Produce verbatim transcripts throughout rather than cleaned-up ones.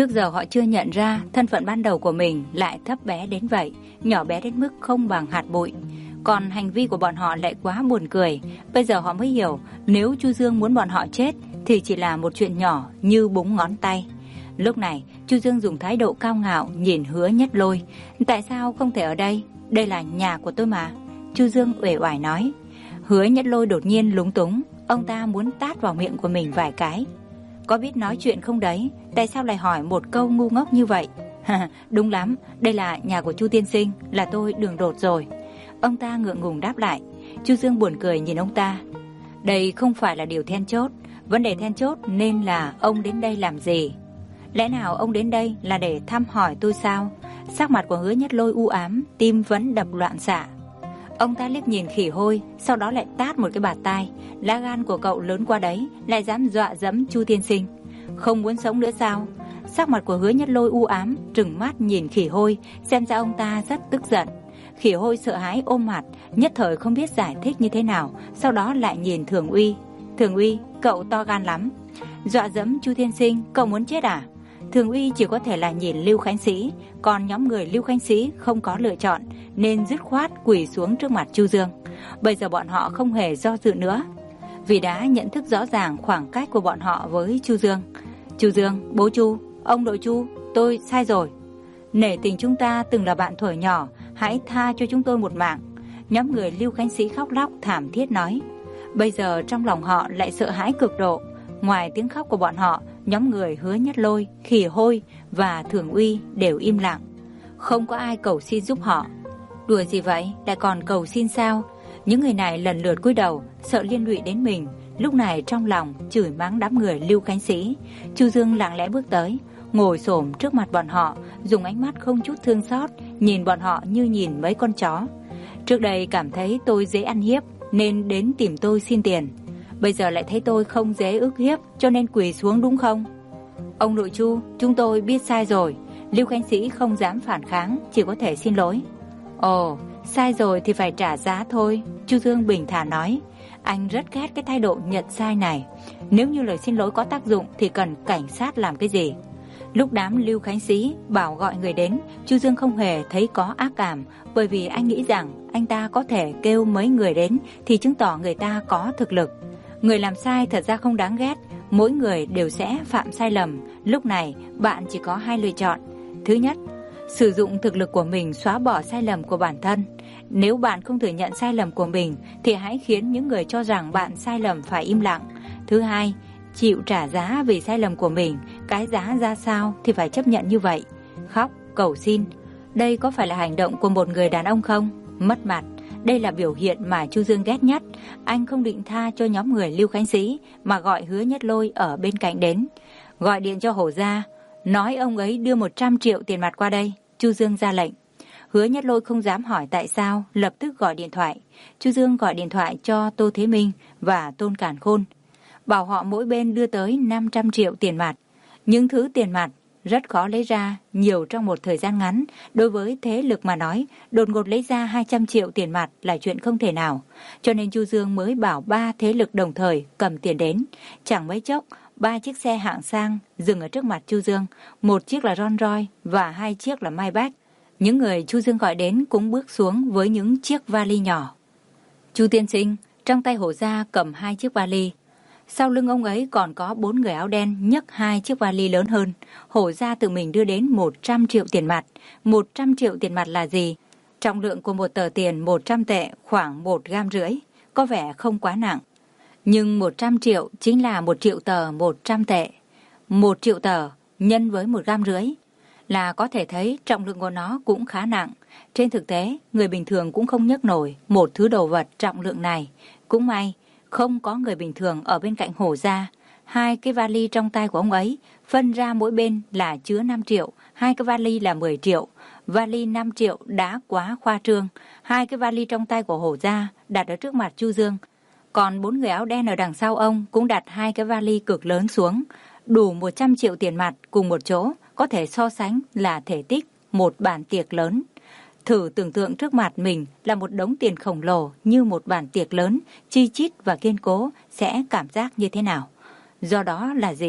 Trước giờ họ chưa nhận ra thân phận ban đầu của mình lại thấp bé đến vậy, nhỏ bé đến mức không bằng hạt bụi. Còn hành vi của bọn họ lại quá buồn cười. Bây giờ họ mới hiểu, nếu Chu Dương muốn bọn họ chết thì chỉ là một chuyện nhỏ như búng ngón tay. Lúc này, Chu Dương dùng thái độ cao ngạo nhìn Hứa Nhất Lôi. Tại sao không thể ở đây? Đây là nhà của tôi mà. Chu Dương uể oải nói. Hứa Nhất Lôi đột nhiên lúng túng. Ông ta muốn tát vào miệng của mình vài cái. Có biết nói chuyện không đấy? Tại sao lại hỏi một câu ngu ngốc như vậy? Đúng lắm, đây là nhà của Chu tiên sinh, là tôi đường đột rồi. Ông ta ngượng ngùng đáp lại. Chu Dương buồn cười nhìn ông ta. Đây không phải là điều then chốt. Vấn đề then chốt nên là ông đến đây làm gì? Lẽ nào ông đến đây là để thăm hỏi tôi sao? Sắc mặt của Hứa Nhất Lôi u ám, tim vẫn đập loạn xạ. Ông ta liếc nhìn Khỉ Hôi, sau đó lại tát một cái bạt tai. Lá gan của cậu lớn qua đấy, lại dám dọa dẫm Chu tiên sinh. Không muốn sống nữa sao? Sắc mặt của Hứa Nhất Lôi u ám, trừng mắt nhìn Khỉ Hôi, xem ra ông ta rất tức giận. Khỉ Hôi sợ hãi ôm mặt, nhất thời không biết giải thích như thế nào, sau đó lại nhìn Thường Uy. Thường Uy, cậu to gan lắm. Dọa dẫm Chu tiên sinh, cậu muốn chết à? Thường Uy chỉ có thể là nhìn Lưu Khánh Sĩ, còn nhóm người Lưu Khánh Sĩ không có lựa chọn nên dứt khoát quỳ xuống trước mặt Chu Dương. Bây giờ bọn họ không hề do dự nữa, vì đã nhận thức rõ ràng khoảng cách của bọn họ với Chu Dương. Chu Dương, bố Chu, ông nội Chu, tôi sai rồi. Nể tình chúng ta từng là bạn thuở nhỏ, hãy tha cho chúng tôi một mạng. Nhóm người Lưu Khánh Sĩ khóc lóc thảm thiết nói. Bây giờ trong lòng họ lại sợ hãi cực độ. Ngoài tiếng khóc của bọn họ, nhóm người Hứa Nhất Lôi, Khỉ Hôi và Thường Uy đều im lặng. Không có ai cầu xin giúp họ. Đùa gì vậy, lại còn cầu xin sao? Những người này lần lượt cúi đầu, sợ liên lụy đến mình. Lúc này trong lòng chửi mắng đám người Lưu Khánh Sĩ. Chu Dương lặng lẽ bước tới, ngồi xổm trước mặt bọn họ, dùng ánh mắt không chút thương xót nhìn bọn họ như nhìn mấy con chó. Trước đây cảm thấy tôi dễ ăn hiếp nên đến tìm tôi xin tiền. Bây giờ lại thấy tôi không dễ ức hiếp cho nên quỳ xuống đúng không? Ông nội Chu, chúng tôi biết sai rồi. Lưu Khánh Sĩ không dám phản kháng, chỉ có thể xin lỗi. Ồ, sai rồi thì phải trả giá thôi. Chu Dương bình thản nói. Anh rất ghét cái thái độ nhận sai này. Nếu như lời xin lỗi có tác dụng thì cần cảnh sát làm cái gì? Lúc đám Lưu Khánh Sĩ bảo gọi người đến, Chu Dương không hề thấy có ác cảm, bởi vì anh nghĩ rằng anh ta có thể kêu mấy người đến thì chứng tỏ người ta có thực lực. Người làm sai thật ra không đáng ghét, mỗi người đều sẽ phạm sai lầm. Lúc này bạn chỉ có hai lựa chọn. Thứ nhất, sử dụng thực lực của mình xóa bỏ sai lầm của bản thân. Nếu bạn không thừa nhận sai lầm của mình thì hãy khiến những người cho rằng bạn sai lầm phải im lặng. Thứ hai, chịu trả giá vì sai lầm của mình. Cái giá ra sao thì phải chấp nhận như vậy. Khóc, cầu xin, đây có phải là hành động của một người đàn ông không? Mất mặt, đây là biểu hiện mà Chu Dương ghét nhất. Anh không định tha cho nhóm người Lưu Khánh Sĩ mà gọi Hứa Nhất Lôi ở bên cạnh đến. Gọi điện cho Hổ Gia, nói ông ấy đưa một trăm triệu tiền mặt qua đây. Chu Dương ra lệnh. Hứa Nhất Lôi không dám hỏi tại sao, lập tức gọi điện thoại. Chu Dương gọi điện thoại cho Tô Thế Minh và Tôn Càn Khôn, bảo họ mỗi bên đưa tới năm trăm triệu tiền mặt. Những thứ tiền mặt rất khó lấy ra nhiều trong một thời gian ngắn. Đối với thế lực mà nói, đột ngột lấy ra hai trăm triệu tiền mặt là chuyện không thể nào. Cho nên Chu Dương mới bảo ba thế lực đồng thời cầm tiền đến. Chẳng mấy chốc, ba chiếc xe hạng sang dừng ở trước mặt Chu Dương. Một chiếc là Rolls Royce và hai chiếc là Maybach. Những người Chu Dương gọi đến cũng bước xuống với những chiếc vali nhỏ. Chu tiên sinh, trong tay Hổ Gia cầm hai chiếc vali. Sau lưng ông ấy còn có bốn người áo đen nhấc hai chiếc vali lớn hơn. Hổ Gia tự mình đưa đến một trăm triệu tiền mặt. một trăm triệu tiền mặt là gì? Trọng lượng của một tờ tiền một trăm tệ khoảng một gam rưỡi. Có vẻ không quá nặng. Nhưng một trăm triệu chính là một triệu tờ một trăm tệ. một triệu tờ nhân với một gam rưỡi là có thể thấy trọng lượng của nó cũng khá nặng. Trên thực tế, người bình thường cũng không nhấc nổi một thứ đồ vật trọng lượng này. Cũng may, không có người bình thường ở bên cạnh Hổ Gia. Hai cái vali trong tay của ông ấy phân ra mỗi bên là chứa năm triệu, hai cái vali là mười triệu. Vali năm triệu đã quá khoa trương. Hai cái vali trong tay của Hổ Gia đặt ở trước mặt Chu Dương. Còn bốn người áo đen ở đằng sau ông cũng đặt hai cái vali cực lớn xuống. Đủ một trăm triệu tiền mặt cùng một chỗ, có thể so sánh là thể tích một bàn tiệc lớn. Thử tưởng tượng trước mặt mình là một đống tiền khổng lồ như một bàn tiệc lớn, chi chít và kiên cố, sẽ cảm giác như thế nào? Do đó là gì?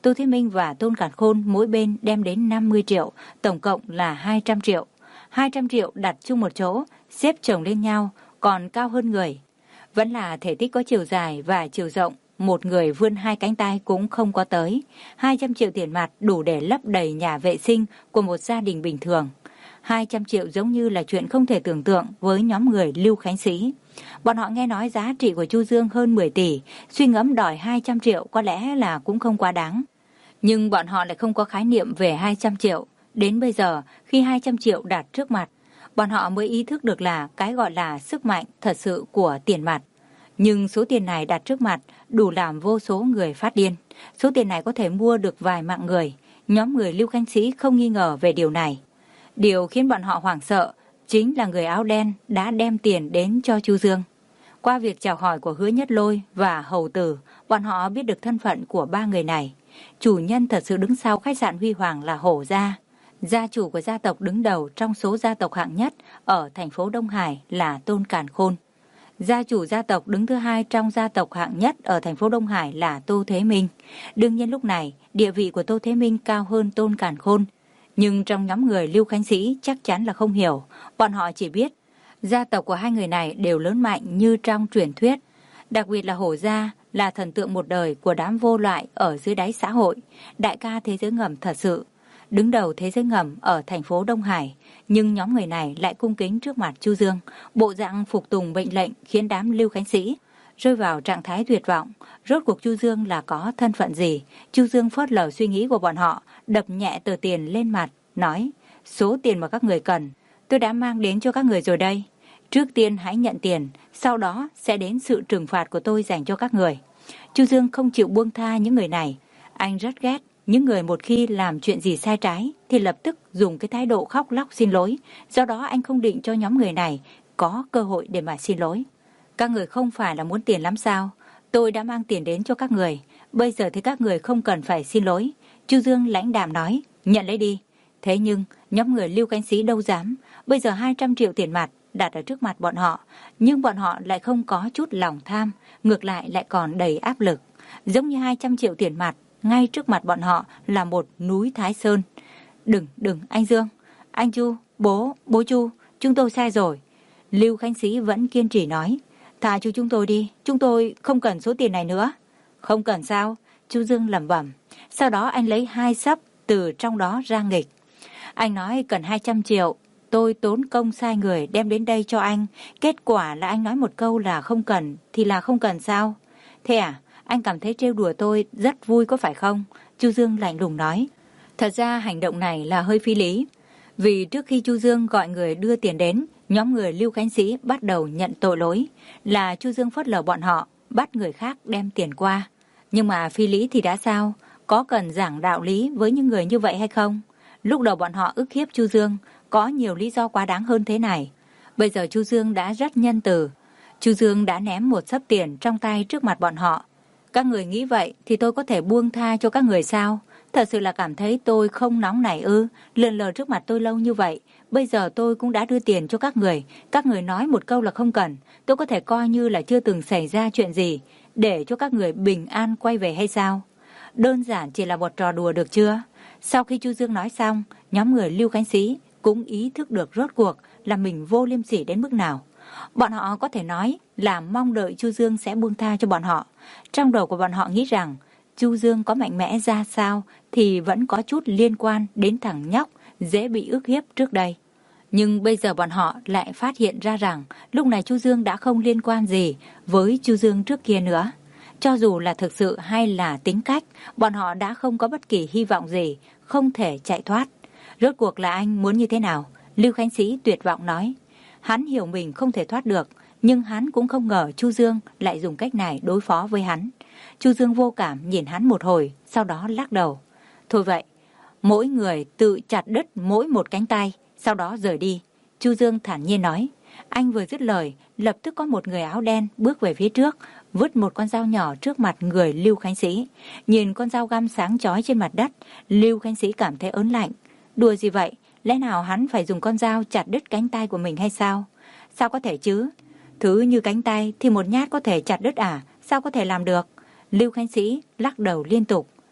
Tô Thế Minh và Tôn Càn Khôn mỗi bên đem đến năm mươi triệu, tổng cộng là hai trăm triệu. hai trăm triệu đặt chung một chỗ, xếp chồng lên nhau, còn cao hơn người. Vẫn là thể tích có chiều dài và chiều rộng, một người vươn hai cánh tay cũng không có tới. hai trăm triệu tiền mặt đủ để lấp đầy nhà vệ sinh của một gia đình bình thường. hai trăm triệu giống như là chuyện không thể tưởng tượng với nhóm người Lưu Khánh Sĩ. Bọn họ nghe nói giá trị của Chu Dương hơn mười tỷ, suy ngẫm đòi hai trăm triệu có lẽ là cũng không quá đáng. Nhưng bọn họ lại không có khái niệm về hai trăm triệu. Đến bây giờ, khi hai trăm triệu đặt trước mặt, bọn họ mới ý thức được là cái gọi là sức mạnh thật sự của tiền mặt. Nhưng số tiền này đặt trước mặt đủ làm vô số người phát điên. Số tiền này có thể mua được vài mạng người. Nhóm người Lưu Khánh Sĩ không nghi ngờ về điều này. Điều khiến bọn họ hoảng sợ chính là người áo đen đã đem tiền đến cho Chu Dương. Qua việc chào hỏi của Hứa Nhất Lôi và Hầu Tử, bọn họ biết được thân phận của ba người này. Chủ nhân thật sự đứng sau khách sạn Huy Hoàng là Hổ Gia. Gia chủ của gia tộc đứng đầu trong số gia tộc hạng nhất ở thành phố Đông Hải là Tôn Càn Khôn. Gia chủ gia tộc đứng thứ hai trong gia tộc hạng nhất ở thành phố Đông Hải là Tô Thế Minh. Đương nhiên lúc này, địa vị của Tô Thế Minh cao hơn Tôn Càn Khôn. Nhưng trong nhóm người Lưu Khánh Sĩ chắc chắn là không hiểu. Bọn họ chỉ biết gia tộc của hai người này đều lớn mạnh như trong truyền thuyết. Đặc biệt là Hổ Gia là thần tượng một đời của đám vô loại ở dưới đáy xã hội. Đại ca thế giới ngầm thật sự. Đứng đầu thế giới ngầm ở thành phố Đông Hải. Nhưng nhóm người này lại cung kính trước mặt Chu Dương. Bộ dạng phục tùng mệnh lệnh khiến đám Lưu Khánh Sĩ rơi vào trạng thái tuyệt vọng. Rốt cuộc Chu Dương là có thân phận gì? Chu Dương phớt lờ suy nghĩ của bọn họ, đập nhẹ tờ tiền lên mặt, nói: số tiền mà các người cần, tôi đã mang đến cho các người rồi đây. Trước tiên hãy nhận tiền, sau đó sẽ đến sự trừng phạt của tôi dành cho các người. Chu Dương không chịu buông tha những người này. Anh rất ghét những người một khi làm chuyện gì sai trái thì lập tức dùng cái thái độ khóc lóc xin lỗi. Do đó anh không định cho nhóm người này có cơ hội để mà xin lỗi. Các người không phải là muốn tiền lắm sao? Tôi đã mang tiền đến cho các người. Bây giờ thì các người không cần phải xin lỗi. Chu Dương lãnh đạm nói: nhận lấy đi. Thế nhưng nhóm người Lưu Khánh Sĩ đâu dám. Bây giờ hai trăm triệu tiền mặt đặt ở trước mặt bọn họ, nhưng bọn họ lại không có chút lòng tham, ngược lại lại còn đầy áp lực. Giống như hai trăm triệu tiền mặt ngay trước mặt bọn họ là một núi Thái Sơn. Đừng, đừng, anh Dương, anh Chu, bố, bố Chu, chúng tôi sai rồi. Lưu Khánh Sĩ vẫn kiên trì nói: thả cho chúng tôi đi, chúng tôi không cần số tiền này nữa. Không cần sao? Chu Dương lẩm bẩm. Sau đó anh lấy hai xấp từ trong đó ra nghịch. Anh nói cần hai trăm triệu. Tôi tốn công sai người đem đến đây cho anh. Kết quả là anh nói một câu là không cần thì là không cần sao? Thế à? Anh cảm thấy trêu đùa tôi rất vui có phải không? Chu Dương lạnh lùng nói. Thật ra hành động này là hơi phi lý. Vì trước khi Chu Dương gọi người đưa tiền đến, nhóm người Lưu Khánh Sĩ bắt đầu nhận tội lỗi. Là Chu Dương phớt lờ bọn họ, bắt người khác đem tiền qua. Nhưng mà phi lý thì đã sao? Có cần giảng đạo lý với những người như vậy hay không? Lúc đầu bọn họ ức hiếp Chu Dương, có nhiều lý do quá đáng hơn thế này. Bây giờ Chu Dương đã rất nhân từ. Chu Dương đã ném một xấp tiền trong tay trước mặt bọn họ. Các người nghĩ vậy thì tôi có thể buông tha cho các người sao? Thật sự là cảm thấy tôi không nóng nảy ư? Lượn lờ trước mặt tôi lâu như vậy, bây giờ tôi cũng đã đưa tiền cho các người. Các người nói một câu là không cần, tôi có thể coi như là chưa từng xảy ra chuyện gì, để cho các người bình an quay về hay sao? Đơn giản chỉ là một trò đùa được chưa? Sau khi Chu Dương nói xong, nhóm người Lưu Khánh Sĩ cũng ý thức được rốt cuộc là mình vô liêm sỉ đến mức nào. Bọn họ có thể nói là mong đợi Chu Dương sẽ buông tha cho bọn họ. Trong đầu của bọn họ nghĩ rằng Chu Dương có mạnh mẽ ra sao thì vẫn có chút liên quan đến thằng nhóc dễ bị ức hiếp trước đây. Nhưng bây giờ bọn họ lại phát hiện ra rằng lúc này Chu Dương đã không liên quan gì với Chu Dương trước kia nữa. Cho dù là thực sự hay là tính cách, bọn họ đã không có bất kỳ hy vọng gì, không thể chạy thoát. Rốt cuộc là anh muốn như thế nào? Lưu Khánh Sĩ tuyệt vọng nói. Hắn hiểu mình không thể thoát được, nhưng hắn cũng không ngờ Chu Dương lại dùng cách này đối phó với hắn. Chu Dương vô cảm nhìn hắn một hồi, sau đó lắc đầu. Thôi vậy, mỗi người tự chặt đứt mỗi một cánh tay, sau đó rời đi. Chu Dương thản nhiên nói. Anh vừa dứt lời, lập tức có một người áo đen bước về phía trước, vứt một con dao nhỏ trước mặt người Lưu Khánh Sĩ. Nhìn con dao găm sáng chói trên mặt đất, Lưu Khánh Sĩ cảm thấy ớn lạnh. Đùa gì vậy? Lẽ nào hắn phải dùng con dao chặt đứt cánh tay của mình hay sao? Sao có thể chứ? Thứ như cánh tay thì một nhát có thể chặt đứt à? Sao có thể làm được? Lưu Khánh Sĩ lắc đầu liên tục.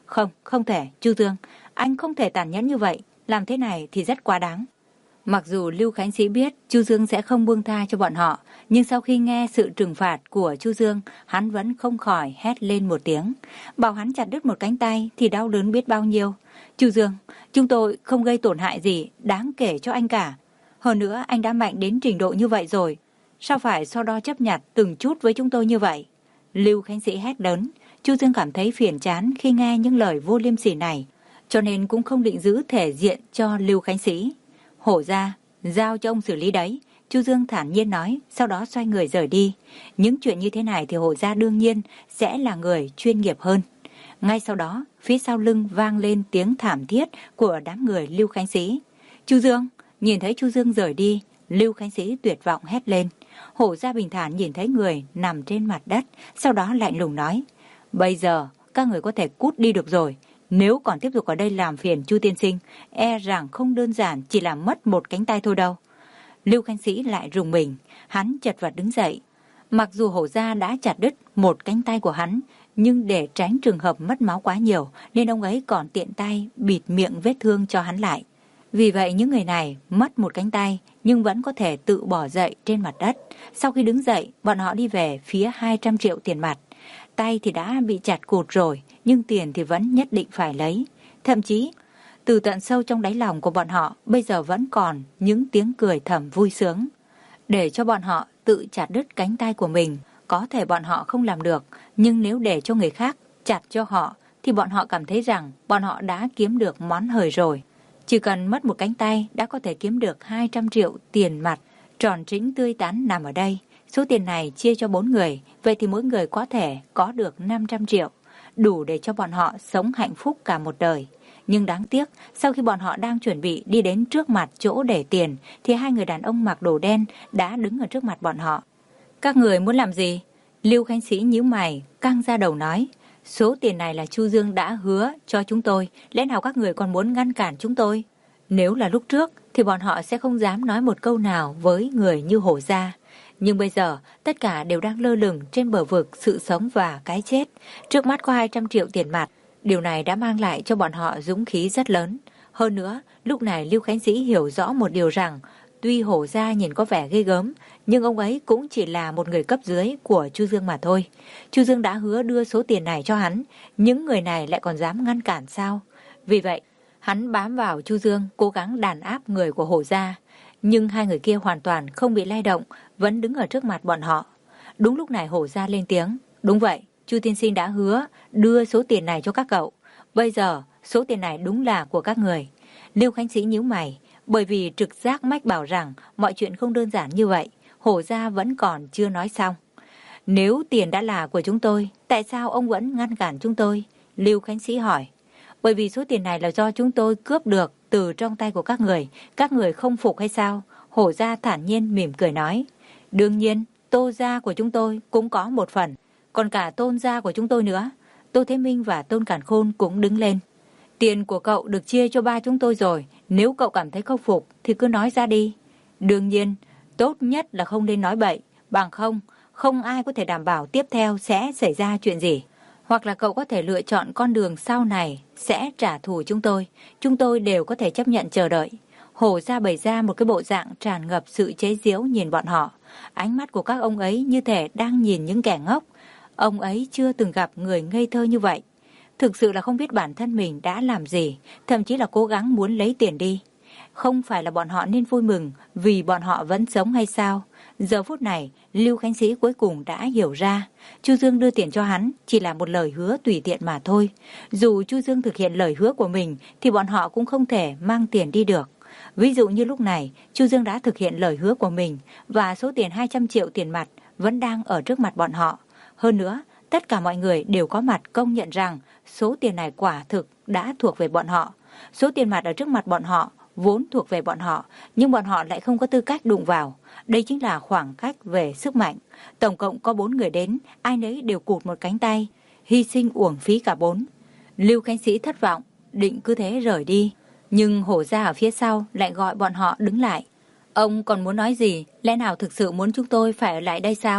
Không, không thể, Chu Dương, anh không thể tàn nhẫn như vậy, làm thế này thì rất quá đáng. Mặc dù Lưu Khánh Sĩ biết Chu Dương sẽ không buông tha cho bọn họ, nhưng sau khi nghe sự trừng phạt của Chu Dương, hắn vẫn không khỏi hét lên một tiếng. Bảo hắn chặt đứt một cánh tay thì đau đớn biết bao nhiêu. Chu Dương, chúng tôi không gây tổn hại gì đáng kể cho anh cả. Hơn nữa anh đã mạnh đến trình độ như vậy rồi, sao phải so đo chấp nhặt từng chút với chúng tôi như vậy? Lưu Khánh Sĩ hét lớn. Chu Dương cảm thấy phiền chán khi nghe những lời vô liêm sỉ này, cho nên cũng không định giữ thể diện cho Lưu Khánh Sĩ. Hổ ra, giao cho ông xử lý đấy, Chu Dương thản nhiên nói, sau đó xoay người rời đi. Những chuyện như thế này thì Hổ ra đương nhiên sẽ là người chuyên nghiệp hơn. Ngay sau đó, phía sau lưng vang lên tiếng thảm thiết của đám người Lưu Khánh Sĩ. Chu Dương, nhìn thấy Chu Dương rời đi, Lưu Khánh Sĩ tuyệt vọng hét lên. Hổ ra bình thản nhìn thấy người nằm trên mặt đất, sau đó lạnh lùng nói, bây giờ các người có thể cút đi được rồi. Nếu còn tiếp tục ở đây làm phiền Chu tiên sinh, e rằng không đơn giản chỉ là mất một cánh tay thôi đâu. Lưu Khánh Sĩ lại rùng mình, hắn chật vật đứng dậy. Mặc dù Hổ gia đã chặt đứt một cánh tay của hắn, nhưng để tránh trường hợp mất máu quá nhiều, nên ông ấy còn tiện tay bịt miệng vết thương cho hắn lại. Vì vậy những người này mất một cánh tay nhưng vẫn có thể tự bỏ dậy trên mặt đất. Sau khi đứng dậy, bọn họ đi về phía hai trăm triệu tiền mặt. Tay thì đã bị chặt cụt rồi, nhưng tiền thì vẫn nhất định phải lấy. Thậm chí, từ tận sâu trong đáy lòng của bọn họ, bây giờ vẫn còn những tiếng cười thầm vui sướng. Để cho bọn họ tự chặt đứt cánh tay của mình, có thể bọn họ không làm được, nhưng nếu để cho người khác chặt cho họ, thì bọn họ cảm thấy rằng bọn họ đã kiếm được món hời rồi. Chỉ cần mất một cánh tay đã có thể kiếm được hai trăm triệu tiền mặt, tròn trĩnh tươi tắn nằm ở đây. Số tiền này chia cho bốn người, vậy thì mỗi người có thể có được năm trăm triệu, đủ để cho bọn họ sống hạnh phúc cả một đời. Nhưng đáng tiếc, sau khi bọn họ đang chuẩn bị đi đến trước mặt chỗ để tiền, thì hai người đàn ông mặc đồ đen đã đứng ở trước mặt bọn họ. Các người muốn làm gì? Lưu Khánh Sĩ nhíu mày, căng ra đầu nói, số tiền này là Chu Dương đã hứa cho chúng tôi, lẽ nào các người còn muốn ngăn cản chúng tôi? Nếu là lúc trước, thì bọn họ sẽ không dám nói một câu nào với người như Hổ gia. Nhưng bây giờ, tất cả đều đang lơ lửng trên bờ vực sự sống và cái chết. Trước mắt có hai trăm triệu tiền mặt. Điều này đã mang lại cho bọn họ dũng khí rất lớn. Hơn nữa, lúc này Lưu Khánh Sĩ hiểu rõ một điều rằng, tuy Hổ gia nhìn có vẻ ghê gớm, nhưng ông ấy cũng chỉ là một người cấp dưới của Chu Dương mà thôi. Chu Dương đã hứa đưa số tiền này cho hắn, những người này lại còn dám ngăn cản sao? Vì vậy, hắn bám vào Chu Dương, cố gắng đàn áp người của Hổ gia. Nhưng hai người kia hoàn toàn không bị lay động, vẫn đứng ở trước mặt bọn họ. Đúng lúc này Hổ gia lên tiếng, đúng vậy, Chu tiên sinh đã hứa đưa số tiền này cho các cậu. Bây giờ, số tiền này đúng là của các người. Lưu Khánh Sĩ nhíu mày, bởi vì trực giác mách bảo rằng mọi chuyện không đơn giản như vậy. Hổ gia vẫn còn chưa nói xong. Nếu tiền đã là của chúng tôi, tại sao ông vẫn ngăn cản chúng tôi? Lưu Khánh Sĩ hỏi. Bởi vì số tiền này là do chúng tôi cướp được từ trong tay của các người. Các người không phục hay sao? Hổ gia thản nhiên mỉm cười nói. Đương nhiên, Tô gia của chúng tôi cũng có một phần, còn cả Tôn gia của chúng tôi nữa. Tô Thế Minh và Tôn Càn Khôn cũng đứng lên. Tiền của cậu được chia cho ba chúng tôi rồi, nếu cậu cảm thấy không phục thì cứ nói ra đi. Đương nhiên, tốt nhất là không nên nói bậy, bằng không, không ai có thể đảm bảo tiếp theo sẽ xảy ra chuyện gì. Hoặc là cậu có thể lựa chọn con đường sau này sẽ trả thù chúng tôi, chúng tôi đều có thể chấp nhận chờ đợi. Hổ gia bày ra một cái bộ dạng tràn ngập sự chế giễu nhìn bọn họ. Ánh mắt của các ông ấy như thể đang nhìn những kẻ ngốc. Ông ấy chưa từng gặp người ngây thơ như vậy. Thực sự là không biết bản thân mình đã làm gì, thậm chí là cố gắng muốn lấy tiền đi. Không phải là bọn họ nên vui mừng vì bọn họ vẫn sống hay sao? Giờ phút này, Lưu Khánh Sĩ cuối cùng đã hiểu ra. Chu Dương đưa tiền cho hắn chỉ là một lời hứa tùy tiện mà thôi. Dù Chu Dương thực hiện lời hứa của mình thì bọn họ cũng không thể mang tiền đi được. Ví dụ như lúc này, Chu Dương đã thực hiện lời hứa của mình và số tiền hai trăm triệu tiền mặt vẫn đang ở trước mặt bọn họ. Hơn nữa, tất cả mọi người đều có mặt công nhận rằng số tiền này quả thực đã thuộc về bọn họ. Số tiền mặt ở trước mặt bọn họ vốn thuộc về bọn họ, nhưng bọn họ lại không có tư cách đụng vào. Đây chính là khoảng cách về sức mạnh. Tổng cộng có bốn người đến, ai nấy đều cụt một cánh tay, hy sinh uổng phí cả bốn. Lưu Khánh Sĩ thất vọng, định cứ thế rời đi. Nhưng Hổ gia ở phía sau lại gọi bọn họ đứng lại. Ông còn muốn nói gì? Lẽ nào thực sự muốn chúng tôi phải ở lại đây sao?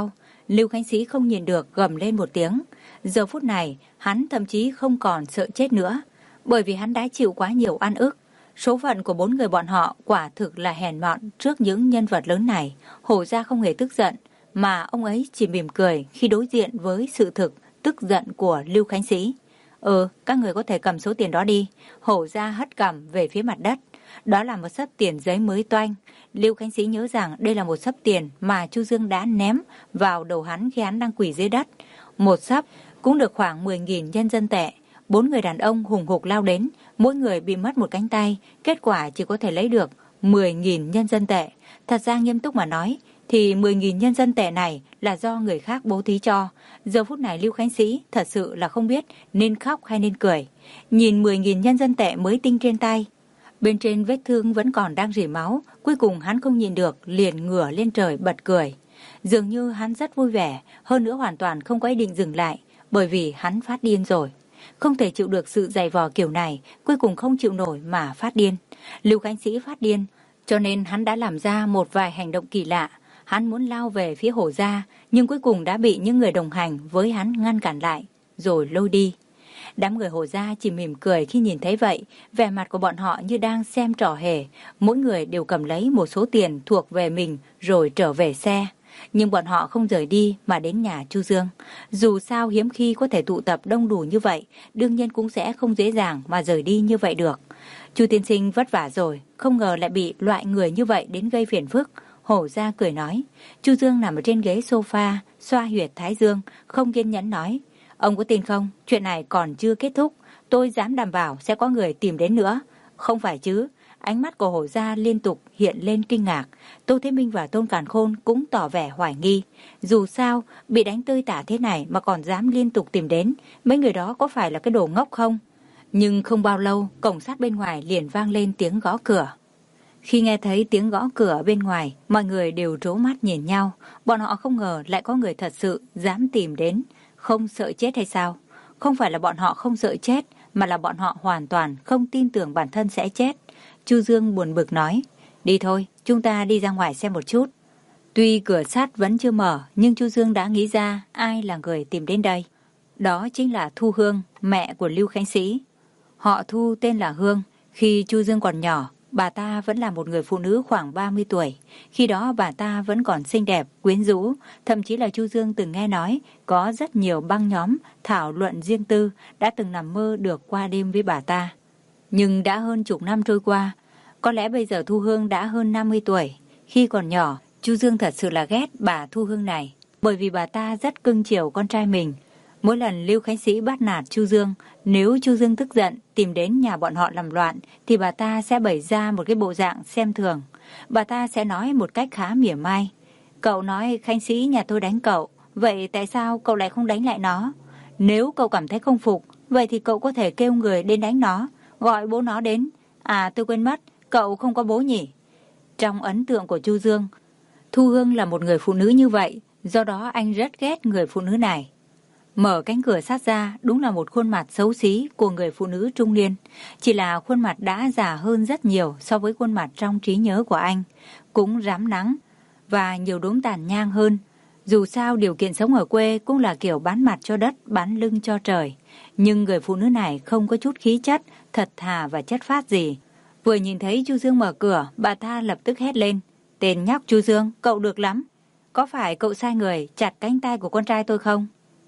Lưu Khánh Sĩ không nhìn được gầm lên một tiếng. Giờ phút này, hắn thậm chí không còn sợ chết nữa, bởi vì hắn đã chịu quá nhiều oan ức. Số phận của bốn người bọn họ quả thực là hèn mọn trước những nhân vật lớn này. Hổ Gia không hề tức giận, mà ông ấy chỉ mỉm cười khi đối diện với sự thực tức giận của Lưu Khánh Sĩ. Ừ, các người có thể cầm số tiền đó đi. Hổ Gia hất cằm về phía mặt đất. Đó là một xấp tiền giấy mới toanh. Lưu Khánh Sĩ nhớ rằng đây là một xấp tiền mà Chu Dương đã ném vào đầu hắn khi hắn đang quỳ dưới đất. Một xấp cũng được khoảng mười nghìn nhân dân tệ. Bốn người đàn ông hùng hục lao đến, mỗi người bị mất một cánh tay, kết quả chỉ có thể lấy được mười nghìn nhân dân tệ. Thật ra nghiêm túc mà nói, thì mười nghìn nhân dân tệ này là do người khác bố thí cho. Giờ phút này Lưu Khánh Sĩ thật sự là không biết nên khóc hay nên cười. Nhìn mười nghìn nhân dân tệ mới tinh trên tay, bên trên vết thương vẫn còn đang rỉ máu, cuối cùng hắn không nhìn được, liền ngửa lên trời bật cười. Dường như hắn rất vui vẻ, hơn nữa hoàn toàn không có ý định dừng lại, bởi vì hắn phát điên rồi. Không thể chịu được sự dày vò kiểu này, cuối cùng không chịu nổi mà phát điên. Lưu Khánh Sĩ phát điên, cho nên hắn đã làm ra một vài hành động kỳ lạ. Hắn muốn lao về phía Hổ Gia, nhưng cuối cùng đã bị những người đồng hành với hắn ngăn cản lại, rồi lôi đi. Đám người Hổ Gia chỉ mỉm cười khi nhìn thấy vậy, vẻ mặt của bọn họ như đang xem trò hề. Mỗi người đều cầm lấy một số tiền thuộc về mình rồi trở về xe. Nhưng bọn họ không rời đi mà đến nhà Chu Dương. Dù sao hiếm khi có thể tụ tập đông đủ như vậy, đương nhiên cũng sẽ không dễ dàng mà rời đi như vậy được. Chu tiên sinh vất vả rồi, không ngờ lại bị loại người như vậy đến gây phiền phức. Hổ Gia cười nói. Chu Dương nằm ở trên ghế sofa, xoa huyệt thái dương, không kiên nhẫn nói. Ông có tin không, chuyện này còn chưa kết thúc, tôi dám đảm bảo sẽ có người tìm đến nữa. Không phải chứ? Ánh mắt của Hổ Gia liên tục hiện lên kinh ngạc. Tô Thế Minh và Tôn Càn Khôn cũng tỏ vẻ hoài nghi. Dù sao, bị đánh tơi tả thế này mà còn dám liên tục tìm đến, mấy người đó có phải là cái đồ ngốc không? Nhưng không bao lâu, cổng sắt bên ngoài liền vang lên tiếng gõ cửa. Khi nghe thấy tiếng gõ cửa bên ngoài, mọi người đều trố mắt nhìn nhau. Bọn họ không ngờ lại có người thật sự dám tìm đến. Không sợ chết hay sao? Không phải là bọn họ không sợ chết, mà là bọn họ hoàn toàn không tin tưởng bản thân sẽ chết. Chu Dương buồn bực nói. Đi thôi, chúng ta đi ra ngoài xem một chút. Tuy cửa sắt vẫn chưa mở, nhưng Chu Dương đã nghĩ ra ai là người tìm đến đây. Đó chính là Thu Hương, mẹ của Lưu Khánh Sĩ. Họ Thu tên là Hương. Khi Chu Dương còn nhỏ, bà ta vẫn là một người phụ nữ khoảng ba mươi tuổi. Khi đó bà ta vẫn còn xinh đẹp, quyến rũ. Thậm chí là Chu Dương từng nghe nói có rất nhiều băng nhóm thảo luận riêng tư đã từng nằm mơ được qua đêm với bà ta. Nhưng đã hơn chục năm trôi qua, có lẽ bây giờ Thu Hương đã hơn năm mươi tuổi. Khi còn nhỏ, Chu Dương thật sự là ghét bà Thu Hương này, bởi vì bà ta rất cưng chiều con trai mình. Mỗi lần Lưu Khánh Sĩ bắt nạt Chu Dương, nếu Chu Dương tức giận tìm đến nhà bọn họ làm loạn, thì bà ta sẽ bày ra một cái bộ dạng xem thường. Bà ta sẽ nói một cách khá mỉa mai. Cậu nói Khánh Sĩ nhà tôi đánh cậu, vậy tại sao cậu lại không đánh lại nó? Nếu cậu cảm thấy không phục, vậy thì cậu có thể kêu người đến đánh nó, gọi bố nó đến. À tôi quên mất, cậu không có bố nhỉ? Trong ấn tượng của Chu Dương, Thu Hương là một người phụ nữ như vậy, do đó anh rất ghét người phụ nữ này. Mở cánh cửa sát ra, đúng là một khuôn mặt xấu xí của người phụ nữ trung niên. Chỉ là khuôn mặt đã già hơn rất nhiều so với khuôn mặt trong trí nhớ của anh. Cũng rám nắng và nhiều đốm tàn nhang hơn. Dù sao điều kiện sống ở quê cũng là kiểu bán mặt cho đất, bán lưng cho trời. Nhưng người phụ nữ này không có chút khí chất, thật thà và chất phác gì. Vừa nhìn thấy Chu Dương mở cửa, bà ta lập tức hét lên. Tên nhóc Chu Dương, cậu được lắm. Có phải cậu sai người chặt cánh tay của con trai tôi không?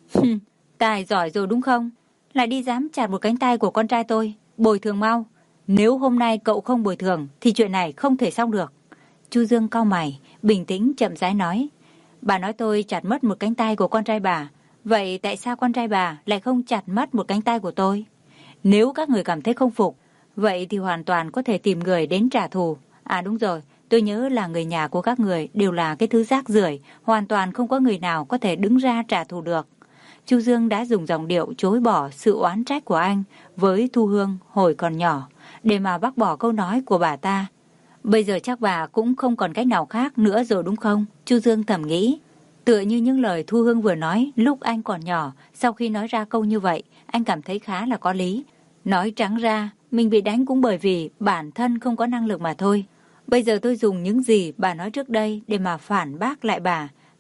Tài giỏi rồi đúng không? Lại đi dám chặt một cánh tay của con trai tôi. Bồi thường mau. Nếu hôm nay cậu không bồi thường thì chuyện này không thể xong được. Chu Dương cau mày, bình tĩnh chậm rãi nói. Bà nói tôi chặt mất một cánh tay của con trai bà. Vậy tại sao con trai bà lại không chặt mất một cánh tay của tôi? Nếu các người cảm thấy không phục, vậy thì hoàn toàn có thể tìm người đến trả thù. À đúng rồi, tôi nhớ là người nhà của các người đều là cái thứ rác rưởi, hoàn toàn không có người nào có thể đứng ra trả thù được. Chu Dương đã dùng giọng điệu chối bỏ sự oán trách của anh với Thu Hương hồi còn nhỏ, để mà bác bỏ câu nói của bà ta. Bây giờ chắc bà cũng không còn cách nào khác nữa rồi đúng không? Chu Dương thầm nghĩ. Tựa như những lời Thu Hương vừa nói lúc anh còn nhỏ, sau khi nói ra câu như vậy, anh cảm thấy khá là có lý. Nói trắng ra, mình bị đánh cũng bởi vì bản thân không có năng lực mà thôi. Bây giờ tôi dùng những gì bà nói trước đây để mà phản bác lại bà.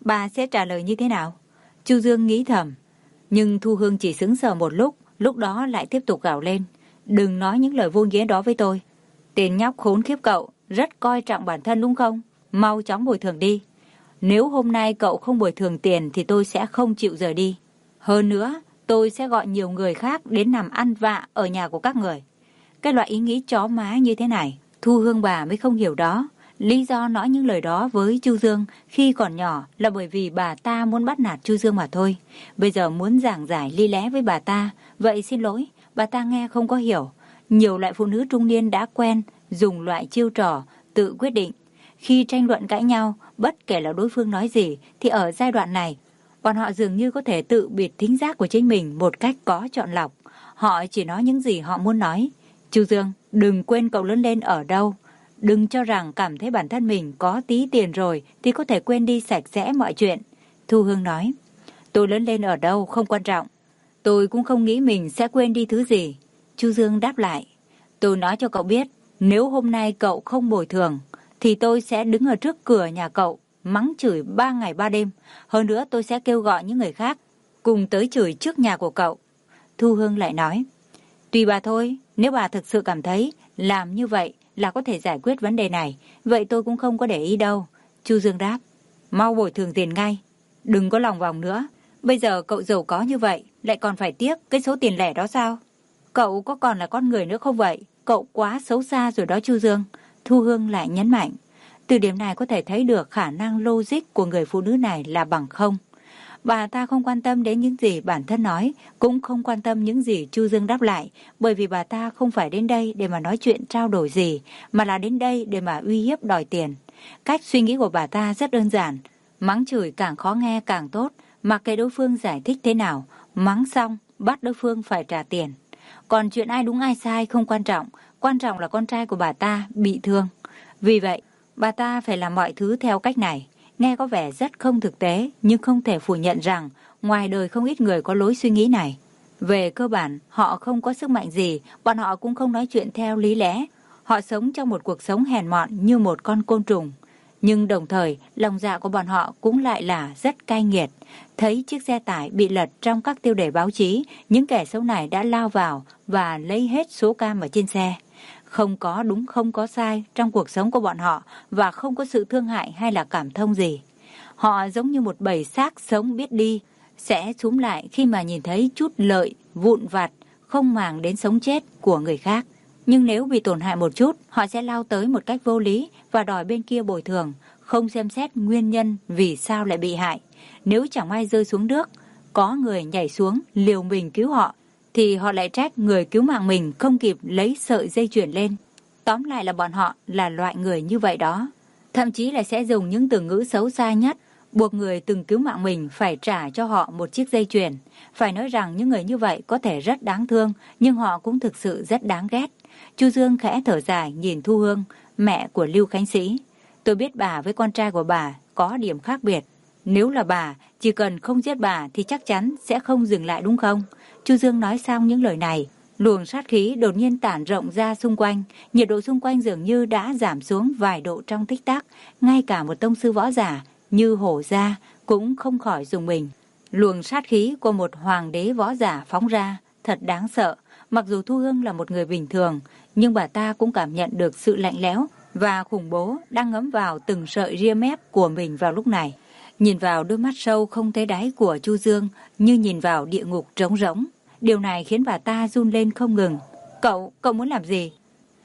bà sẽ trả lời như thế nào? Chu Dương nghĩ thầm. Nhưng Thu Hương chỉ sững sờ một lúc, lúc đó lại tiếp tục gào lên. Đừng nói những lời vô nghĩa đó với tôi. Tên nhóc khốn khiếp cậu, rất coi trọng bản thân đúng không? Mau chóng bồi thường đi. Nếu hôm nay cậu không bồi thường tiền thì tôi sẽ không chịu rời đi. Hơn nữa, tôi sẽ gọi nhiều người khác đến nằm ăn vạ ở nhà của các người. Cái loại ý nghĩ chó má như thế này, Thu Hương bà mới không hiểu đó. Lý do nói những lời đó với Chu Dương khi còn nhỏ là bởi vì bà ta muốn bắt nạt Chu Dương mà thôi. Bây giờ muốn giảng giải lý lẽ với bà ta, vậy xin lỗi, bà ta nghe không có hiểu. Nhiều loại phụ nữ trung niên đã quen dùng loại chiêu trò tự quyết định. Khi tranh luận cãi nhau, bất kể là đối phương nói gì thì ở giai đoạn này, bọn họ dường như có thể tự bịt thính giác của chính mình một cách có chọn lọc. Họ chỉ nói những gì họ muốn nói. Chu Dương, đừng quên cậu lớn lên ở đâu. Đừng cho rằng cảm thấy bản thân mình có tí tiền rồi thì có thể quên đi sạch sẽ mọi chuyện. Thu Hương nói, tôi lớn lên ở đâu không quan trọng. Tôi cũng không nghĩ mình sẽ quên đi thứ gì. Chu Dương đáp lại, tôi nói cho cậu biết, nếu hôm nay cậu không bồi thường, thì tôi sẽ đứng ở trước cửa nhà cậu, mắng chửi ba ngày ba đêm. Hơn nữa tôi sẽ kêu gọi những người khác cùng tới chửi trước nhà của cậu. Thu Hương lại nói, tùy bà thôi, nếu bà thực sự cảm thấy làm như vậy là có thể giải quyết vấn đề này, vậy tôi cũng không có để ý đâu. Chu Dương đáp, mau bồi thường tiền ngay, đừng có lòng vòng nữa. Bây giờ cậu giàu có như vậy, lại còn phải tiếc cái số tiền lẻ đó sao? Cậu có còn là con người nữa không vậy? Cậu quá xấu xa rồi đó Chu Dương. Thu Hương lại nhấn mạnh. Từ điểm này có thể thấy được khả năng logic của người phụ nữ này là bằng không. Bà ta không quan tâm đến những gì bản thân nói, cũng không quan tâm những gì Chu Dương đáp lại, bởi vì bà ta không phải đến đây để mà nói chuyện trao đổi gì, mà là đến đây để mà uy hiếp đòi tiền. Cách suy nghĩ của bà ta rất đơn giản, mắng chửi càng khó nghe càng tốt, mặc kệ đối phương giải thích thế nào, mắng xong bắt đối phương phải trả tiền. Còn chuyện ai đúng ai sai không quan trọng, quan trọng là con trai của bà ta bị thương. Vì vậy, bà ta phải làm mọi thứ theo cách này. Nghe có vẻ rất không thực tế, nhưng không thể phủ nhận rằng ngoài đời không ít người có lối suy nghĩ này. Về cơ bản, họ không có sức mạnh gì, bọn họ cũng không nói chuyện theo lý lẽ. Họ sống trong một cuộc sống hèn mọn như một con côn trùng. Nhưng đồng thời, lòng dạ của bọn họ cũng lại là rất cay nghiệt. Thấy chiếc xe tải bị lật trong các tiêu đề báo chí, những kẻ xấu này đã lao vào và lấy hết số cam ở trên xe. Không có đúng không có sai trong cuộc sống của bọn họ và không có sự thương hại hay là cảm thông gì. Họ giống như một bầy xác sống biết đi, sẽ xúm lại khi mà nhìn thấy chút lợi, vụn vặt, không màng đến sống chết của người khác. Nhưng nếu bị tổn hại một chút, họ sẽ lao tới một cách vô lý và đòi bên kia bồi thường, không xem xét nguyên nhân vì sao lại bị hại. Nếu chẳng may rơi xuống nước, có người nhảy xuống liều mình cứu họ, thì họ lại trách người cứu mạng mình không kịp lấy sợi dây chuyền lên. Tóm lại là bọn họ là loại người như vậy đó. Thậm chí là sẽ dùng những từ ngữ xấu xa nhất, buộc người từng cứu mạng mình phải trả cho họ một chiếc dây chuyền. Phải nói rằng những người như vậy có thể rất đáng thương, nhưng họ cũng thực sự rất đáng ghét. Chu Dương khẽ thở dài nhìn Thu Hương, mẹ của Lưu Khánh Sĩ. Tôi biết bà với con trai của bà có điểm khác biệt. Nếu là bà, chỉ cần không giết bà thì chắc chắn sẽ không dừng lại đúng không? Chu Dương nói xong những lời này, luồng sát khí đột nhiên tản rộng ra xung quanh, nhiệt độ xung quanh dường như đã giảm xuống vài độ trong tích tắc, ngay cả một tông sư võ giả như Hổ Gia cũng không khỏi rùng mình. Luồng sát khí của một hoàng đế võ giả phóng ra, thật đáng sợ. Mặc dù Thu Hương là một người bình thường, nhưng bà ta cũng cảm nhận được sự lạnh lẽo và khủng bố đang ngấm vào từng sợi ria mép của mình vào lúc này. Nhìn vào đôi mắt sâu không thấy đáy của Chu Dương như nhìn vào địa ngục trống rỗng. Điều này khiến bà ta run lên không ngừng. Cậu, cậu muốn làm gì?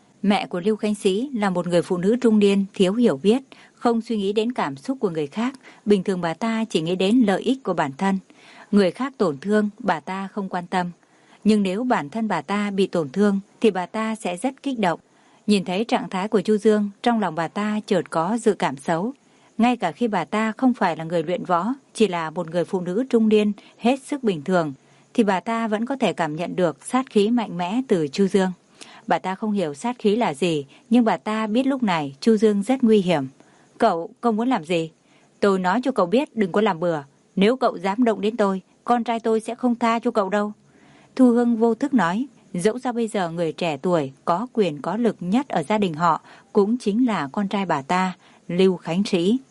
Mẹ của Lưu Khánh Sĩ là một người phụ nữ trung niên thiếu hiểu biết, không suy nghĩ đến cảm xúc của người khác. Bình thường bà ta chỉ nghĩ đến lợi ích của bản thân. Người khác tổn thương, bà ta không quan tâm. Nhưng nếu bản thân bà ta bị tổn thương thì bà ta sẽ rất kích động. Nhìn thấy trạng thái của Chu Dương, trong lòng bà ta chợt có dự cảm xấu. Ngay cả khi bà ta không phải là người luyện võ, chỉ là một người phụ nữ trung niên hết sức bình thường, thì bà ta vẫn có thể cảm nhận được sát khí mạnh mẽ từ Chu Dương. Bà ta không hiểu sát khí là gì, nhưng bà ta biết lúc này Chu Dương rất nguy hiểm. Cậu, cậu muốn làm gì? Tôi nói cho cậu biết đừng có làm bừa. Nếu cậu dám động đến tôi, con trai tôi sẽ không tha cho cậu đâu. Thu Hương vô thức nói, dẫu sao bây giờ người trẻ tuổi có quyền có lực nhất ở gia đình họ cũng chính là con trai bà ta, Lưu Khánh Sĩ.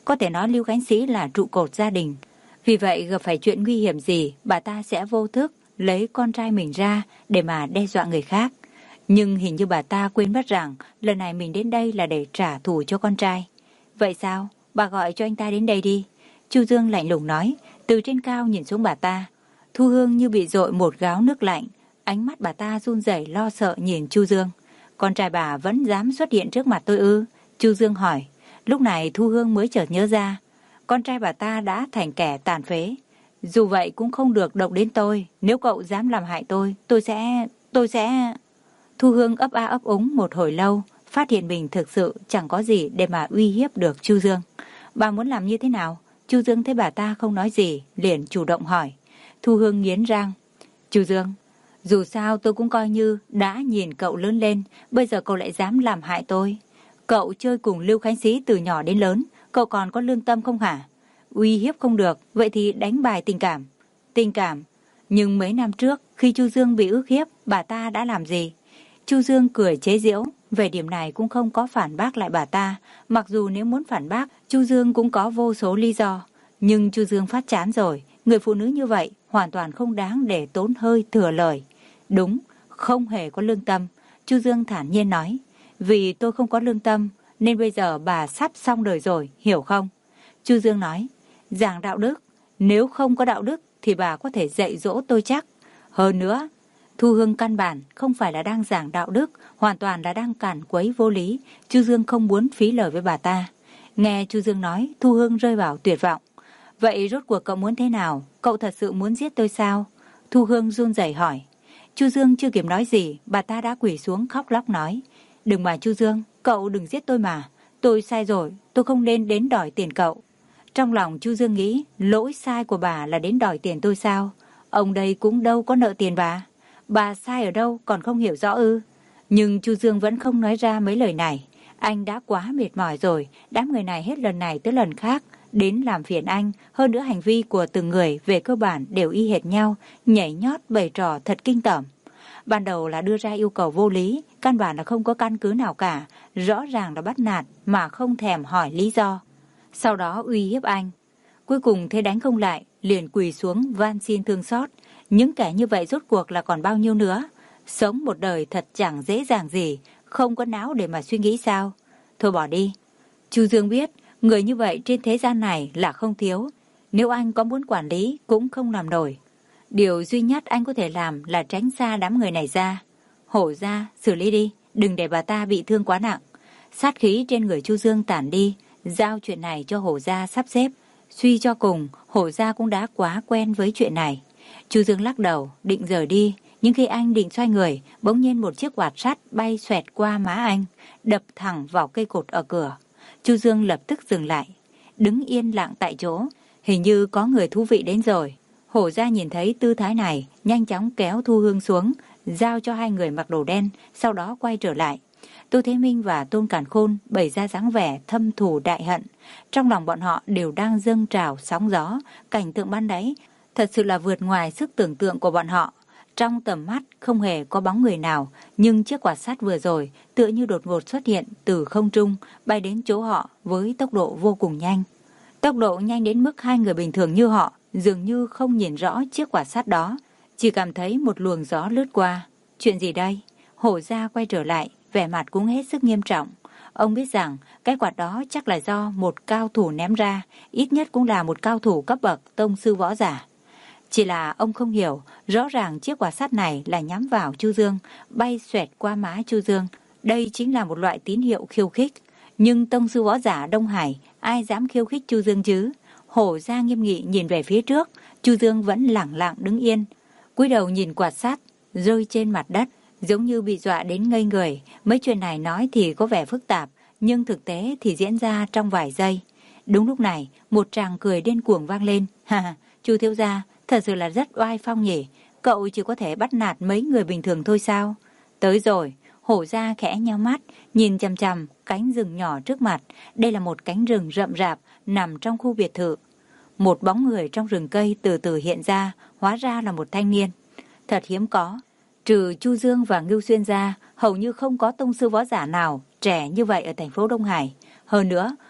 Có thể nói Lưu Khánh Sĩ là trụ cột gia đình. Vì vậy gặp phải chuyện nguy hiểm gì, bà ta sẽ vô thức lấy con trai mình ra để mà đe dọa người khác. Nhưng hình như bà ta quên mất rằng lần này mình đến đây là để trả thù cho con trai. Vậy sao? Bà gọi cho anh ta đến đây đi. Chu Dương lạnh lùng nói, từ trên cao nhìn xuống bà ta. Thu Hương như bị dội một gáo nước lạnh. Ánh mắt bà ta run rẩy lo sợ nhìn Chu Dương. Con trai bà vẫn dám xuất hiện trước mặt tôi ư? Chu Dương hỏi. Lúc này Thu Hương mới chợt nhớ ra. Con trai bà ta đã thành kẻ tàn phế. Dù vậy cũng không được động đến tôi. Nếu cậu dám làm hại tôi, tôi sẽ... tôi sẽ... Thu Hương ấp a ấp úng một hồi lâu, phát hiện mình thực sự chẳng có gì để mà uy hiếp được Chu Dương. Bà muốn làm như thế nào? Chu Dương thấy bà ta không nói gì, liền chủ động hỏi. Thu Hương nghiến răng. Chu Dương, dù sao tôi cũng coi như đã nhìn cậu lớn lên, bây giờ cậu lại dám làm hại tôi. Cậu chơi cùng Lưu Khánh Sĩ từ nhỏ đến lớn, cậu còn có lương tâm không hả? Uy hiếp không được, vậy thì đánh bài tình cảm. Tình cảm? Nhưng mấy năm trước, khi Chu Dương bị ức hiếp, bà ta đã làm gì? Chu Dương cười chế giễu, về điểm này cũng không có phản bác lại bà ta. Mặc dù nếu muốn phản bác, Chu Dương cũng có vô số lý do. Nhưng Chu Dương phát chán rồi, người phụ nữ như vậy hoàn toàn không đáng để tốn hơi thừa lời. Đúng, không hề có lương tâm. Chu Dương thản nhiên nói, vì tôi không có lương tâm, nên bây giờ bà sắp xong đời rồi, hiểu không? Chu Dương nói, giảng đạo đức, nếu không có đạo đức thì bà có thể dạy dỗ tôi chắc. Hơn nữa, Thu Hương căn bản không phải là đang giảng đạo đức, hoàn toàn là đang cản quấy vô lý. Chu Dương không muốn phí lời với bà ta. Nghe Chu Dương nói, Thu Hương rơi vào tuyệt vọng. Vậy rốt cuộc cậu muốn thế nào? Cậu thật sự muốn giết tôi sao? Thu Hương run rẩy hỏi. Chu Dương chưa kịp nói gì, bà ta đã quỳ xuống khóc lóc nói. Đừng mà Chu Dương, cậu đừng giết tôi mà. Tôi sai rồi, tôi không nên đến đòi tiền cậu. Trong lòng Chu Dương nghĩ, lỗi sai của bà là đến đòi tiền tôi sao? Ông đây cũng đâu có nợ tiền bà. Bà sai ở đâu còn không hiểu rõ ư? Nhưng Chu Dương vẫn không nói ra mấy lời này. Anh đã quá mệt mỏi rồi, đám người này hết lần này tới lần khác đến làm phiền anh. Hơn nữa hành vi của từng người về cơ bản đều y hệt nhau, nhảy nhót bày trò thật kinh tởm. Ban đầu là đưa ra yêu cầu vô lý, căn bản là không có căn cứ nào cả, rõ ràng là bắt nạt mà không thèm hỏi lý do. Sau đó uy hiếp anh. Cuối cùng thấy đánh không lại, liền quỳ xuống van xin thương xót. Những kẻ như vậy rốt cuộc là còn bao nhiêu nữa? Sống một đời thật chẳng dễ dàng gì, không có não để mà suy nghĩ sao? Thôi bỏ đi. Chu Dương biết, người như vậy trên thế gian này là không thiếu. Nếu anh có muốn quản lý cũng không làm nổi. Điều duy nhất anh có thể làm là tránh xa đám người này ra. Hổ ra, xử lý đi, đừng để bà ta bị thương quá nặng. Sát khí trên người Chu Dương tản đi, giao chuyện này cho Hổ gia sắp xếp. Suy cho cùng, Hổ gia cũng đã quá quen với chuyện này. Chu Dương lắc đầu, định rời đi, nhưng khi anh định xoay người, bỗng nhiên một chiếc quạt sắt bay xoẹt qua má anh, đập thẳng vào cây cột ở cửa. Chu Dương lập tức dừng lại, đứng yên lặng tại chỗ, hình như có người thú vị đến rồi. Hổ gia nhìn thấy tư thái này, nhanh chóng kéo Thu Hương xuống, giao cho hai người mặc đồ đen, sau đó quay trở lại. Tô Thế Minh và Tôn Càn Khôn bày ra dáng vẻ thâm thù đại hận. Trong lòng bọn họ đều đang dâng trào sóng gió, cảnh tượng ban nãy thật sự là vượt ngoài sức tưởng tượng của bọn họ. Trong tầm mắt không hề có bóng người nào, nhưng chiếc quạt sắt vừa rồi tựa như đột ngột xuất hiện từ không trung, bay đến chỗ họ với tốc độ vô cùng nhanh. Tốc độ nhanh đến mức hai người bình thường như họ dường như không nhìn rõ chiếc quạt sắt đó, chỉ cảm thấy một luồng gió lướt qua. Chuyện gì đây? Hổ gia quay trở lại, vẻ mặt cũng hết sức nghiêm trọng. Ông biết rằng cái quạt đó chắc là do một cao thủ ném ra, ít nhất cũng là một cao thủ cấp bậc tông sư võ giả. Chỉ là ông không hiểu, rõ ràng chiếc quạt sắt này là nhắm vào Chu Dương, bay xoẹt qua má Chu Dương. Đây chính là một loại tín hiệu khiêu khích. Nhưng tông sư võ giả Đông Hải, ai dám khiêu khích Chu Dương chứ? Hổ gia nghiêm nghị nhìn về phía trước, Chu Dương vẫn lẳng lặng đứng yên. Cúi đầu nhìn quạt sắt, rơi trên mặt đất, giống như bị dọa đến ngây người. Mấy chuyện này nói thì có vẻ phức tạp, nhưng thực tế thì diễn ra trong vài giây. Đúng lúc này, một tràng cười điên cuồng vang lên. Ha ha, Chu thiếu gia, thật sự là rất oai phong nhỉ. Cậu chỉ có thể bắt nạt mấy người bình thường thôi sao? Tới rồi. Hổ gia khẽ nheo mắt, nhìn chằm chằm cánh rừng nhỏ trước mặt. Đây là một cánh rừng rậm rạp nằm trong khu biệt thự. Một bóng người trong rừng cây từ từ hiện ra, hóa ra là một thanh niên. Thật hiếm có. Trừ Chu Dương và Ngưu Xuyên ra, hầu như không có tông sư võ giả nào trẻ như vậy ở thành phố Đông Hải. Hơn nữa,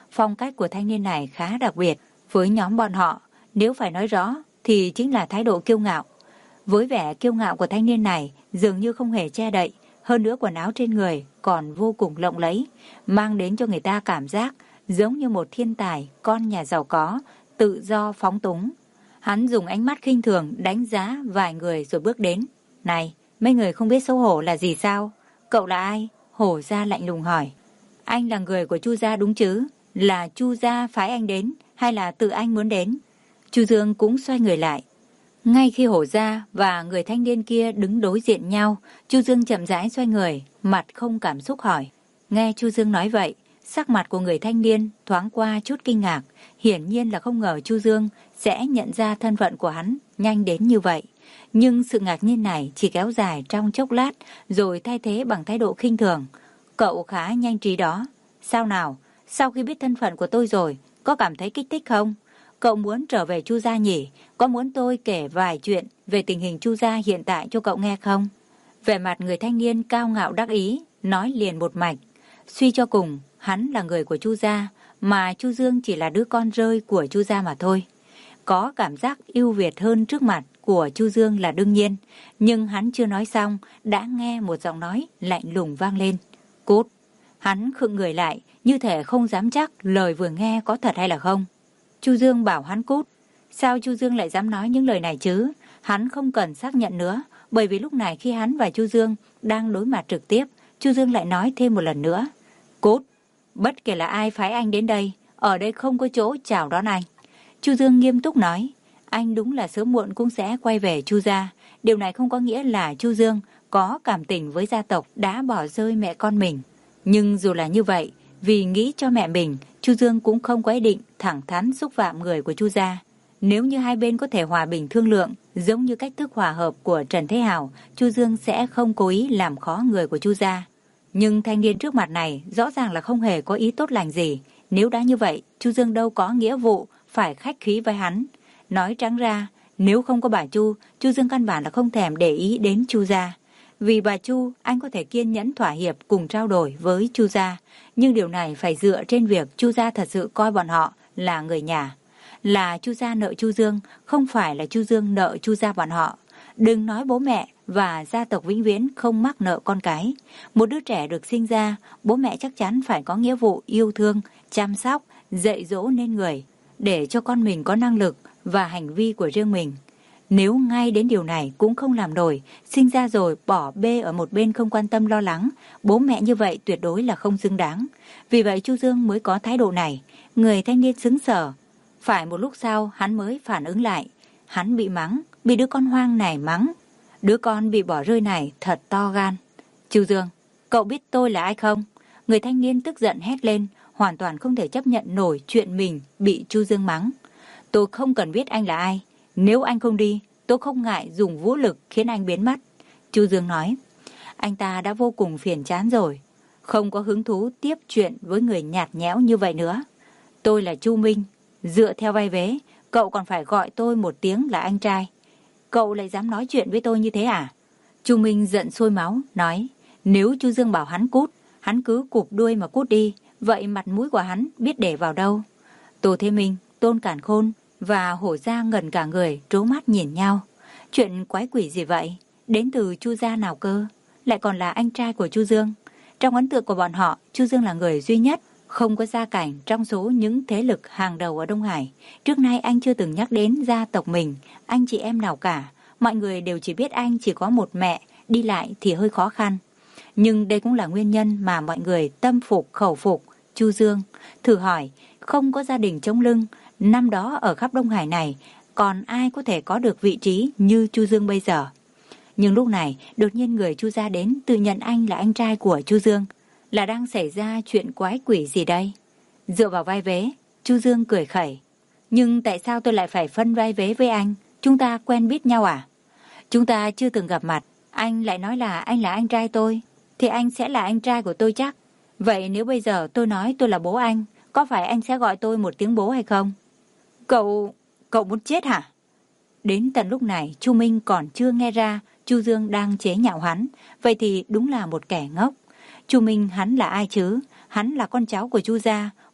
Phong cách của thanh niên này khá đặc biệt. Với nhóm bọn họ, nếu phải nói rõ thì chính là thái độ kiêu ngạo. Với vẻ kiêu ngạo của thanh niên này dường như không hề che đậy, hơn nữa quần áo trên người còn vô cùng lộng lẫy, mang đến cho người ta cảm giác giống như một thiên tài, con nhà giàu có, tự do phóng túng. Hắn dùng ánh mắt khinh thường đánh giá vài người rồi bước đến. Này, mấy người không biết xấu hổ là gì sao? Cậu là ai? Hổ gia lạnh lùng hỏi. Anh là người của Chu gia đúng chứ? Là Chu gia phái anh đến hay là tự anh muốn đến? Chu Dương cũng xoay người lại. Ngay khi Hổ gia và người thanh niên kia đứng đối diện nhau, Chu Dương chậm rãi xoay người, mặt không cảm xúc hỏi. Nghe Chu Dương nói vậy, sắc mặt của người thanh niên thoáng qua chút kinh ngạc, hiển nhiên là không ngờ Chu Dương sẽ nhận ra thân phận của hắn nhanh đến như vậy. Nhưng sự ngạc nhiên này chỉ kéo dài trong chốc lát, rồi thay thế bằng thái độ khinh thường. Cậu khá nhanh trí đó. Sao nào, sau khi biết thân phận của tôi rồi, có cảm thấy kích thích không? Cậu muốn trở về Chu gia nhỉ? Có muốn tôi kể vài chuyện về tình hình Chu gia hiện tại cho cậu nghe không? Vẻ mặt người thanh niên cao ngạo đắc ý, nói liền một mạch. Suy cho cùng, hắn là người của Chu gia, mà Chu Dương chỉ là đứa con rơi của Chu gia mà thôi. Có cảm giác ưu việt hơn trước mặt của Chu Dương là đương nhiên, nhưng hắn chưa nói xong, đã nghe một giọng nói lạnh lùng vang lên. Cút! Hắn khựng người lại, như thể không dám chắc lời vừa nghe có thật hay là không. Chu Dương bảo hắn cút. Sao Chu Dương lại dám nói những lời này chứ? Hắn không cần xác nhận nữa, bởi vì lúc này khi hắn và Chu Dương đang đối mặt trực tiếp, Chu Dương lại nói thêm một lần nữa. Cút! Bất kể là ai phái anh đến đây, ở đây không có chỗ chào đón anh. Chu Dương nghiêm túc nói. Anh đúng là sớm muộn cũng sẽ quay về Chu gia. Điều này không có nghĩa là Chu Dương có cảm tình với gia tộc đã bỏ rơi mẹ con mình. Nhưng dù là như vậy, vì nghĩ cho mẹ mình, Chu Dương cũng không có ý định thẳng thắn xúc phạm người của Chu gia. Nếu như hai bên có thể hòa bình thương lượng, giống như cách thức hòa hợp của Trần Thế Hào, Chu Dương sẽ không cố ý làm khó người của Chu gia. Nhưng thanh niên trước mặt này rõ ràng là không hề có ý tốt lành gì. Nếu đã như vậy, Chu Dương đâu có nghĩa vụ phải khách khí với hắn. Nói trắng ra, nếu không có bà Chu, Chu Dương căn bản là không thèm để ý đến Chu gia. Vì bà Chu, anh có thể kiên nhẫn thỏa hiệp cùng trao đổi với Chu gia, nhưng điều này phải dựa trên việc Chu gia thật sự coi bọn họ là người nhà. Là Chu gia nợ Chu Dương, không phải là Chu Dương nợ Chu gia bọn họ. Đừng nói bố mẹ và gia tộc vĩnh viễn không mắc nợ con cái. Một đứa trẻ được sinh ra, bố mẹ chắc chắn phải có nghĩa vụ yêu thương, chăm sóc, dạy dỗ nên người, để cho con mình có năng lực và hành vi của riêng mình. Nếu ngay đến điều này cũng không làm nổi, sinh ra rồi bỏ bê ở một bên không quan tâm lo lắng, bố mẹ như vậy tuyệt đối là không xứng đáng. Vì vậy Chu Dương mới có thái độ này. Người thanh niên sững sờ. Phải một lúc sau hắn mới phản ứng lại. Hắn bị mắng, bị đứa con hoang này mắng. Đứa con bị bỏ rơi này thật to gan. Chu Dương, cậu biết tôi là ai không? Người thanh niên tức giận hét lên, hoàn toàn không thể chấp nhận nổi chuyện mình bị Chu Dương mắng. Tôi không cần biết anh là ai. Nếu anh không đi, tôi không ngại dùng vũ lực khiến anh biến mất. Chu Dương nói. Anh ta đã vô cùng phiền chán rồi, không có hứng thú tiếp chuyện với người nhạt nhẽo như vậy nữa. Tôi là Chu Minh, dựa theo vai vế, cậu còn phải gọi tôi một tiếng là anh trai. Cậu lại dám nói chuyện với tôi như thế à? Chu Minh giận sôi máu, nói. Nếu Chu Dương bảo hắn cút, hắn cứ cụp đuôi mà cút đi, vậy mặt mũi của hắn biết để vào đâu? Tô Thế Minh, Tôn Cản Khôn và Hổ gia ngẩn cả người, trố mắt nhìn nhau. Chuyện quái quỷ gì vậy? Đến từ Chu gia nào cơ? Lại còn là anh trai của Chu Dương. Trong ấn tượng của bọn họ, Chu Dương là người duy nhất không có gia cảnh trong số những thế lực hàng đầu ở Đông Hải. Trước nay anh chưa từng nhắc đến gia tộc mình, anh chị em nào cả. Mọi người đều chỉ biết anh chỉ có một mẹ, đi lại thì hơi khó khăn. Nhưng đây cũng là nguyên nhân mà mọi người tâm phục khẩu phục Chu Dương. Thử hỏi, không có gia đình chống lưng, năm đó ở khắp Đông Hải này, còn ai có thể có được vị trí như Chu Dương bây giờ? Nhưng lúc này, đột nhiên người Chu gia đến tự nhận anh là anh trai của Chu Dương. Là đang xảy ra chuyện quái quỷ gì đây? Dựa vào vai vế, Chu Dương cười khẩy. Nhưng tại sao tôi lại phải phân vai vế với anh? Chúng ta quen biết nhau à? Chúng ta chưa từng gặp mặt, anh lại nói là anh là anh trai tôi, thì anh sẽ là anh trai của tôi chắc. Vậy nếu bây giờ tôi nói tôi là bố anh, có phải anh sẽ gọi tôi một tiếng bố hay không? Cậu... cậu muốn chết hả? Đến tận lúc này, Chu Minh còn chưa nghe ra Chu Dương đang chế nhạo hắn, vậy thì đúng là một kẻ ngốc. Chu Minh hắn là ai chứ? Hắn là con cháu của Chu gia,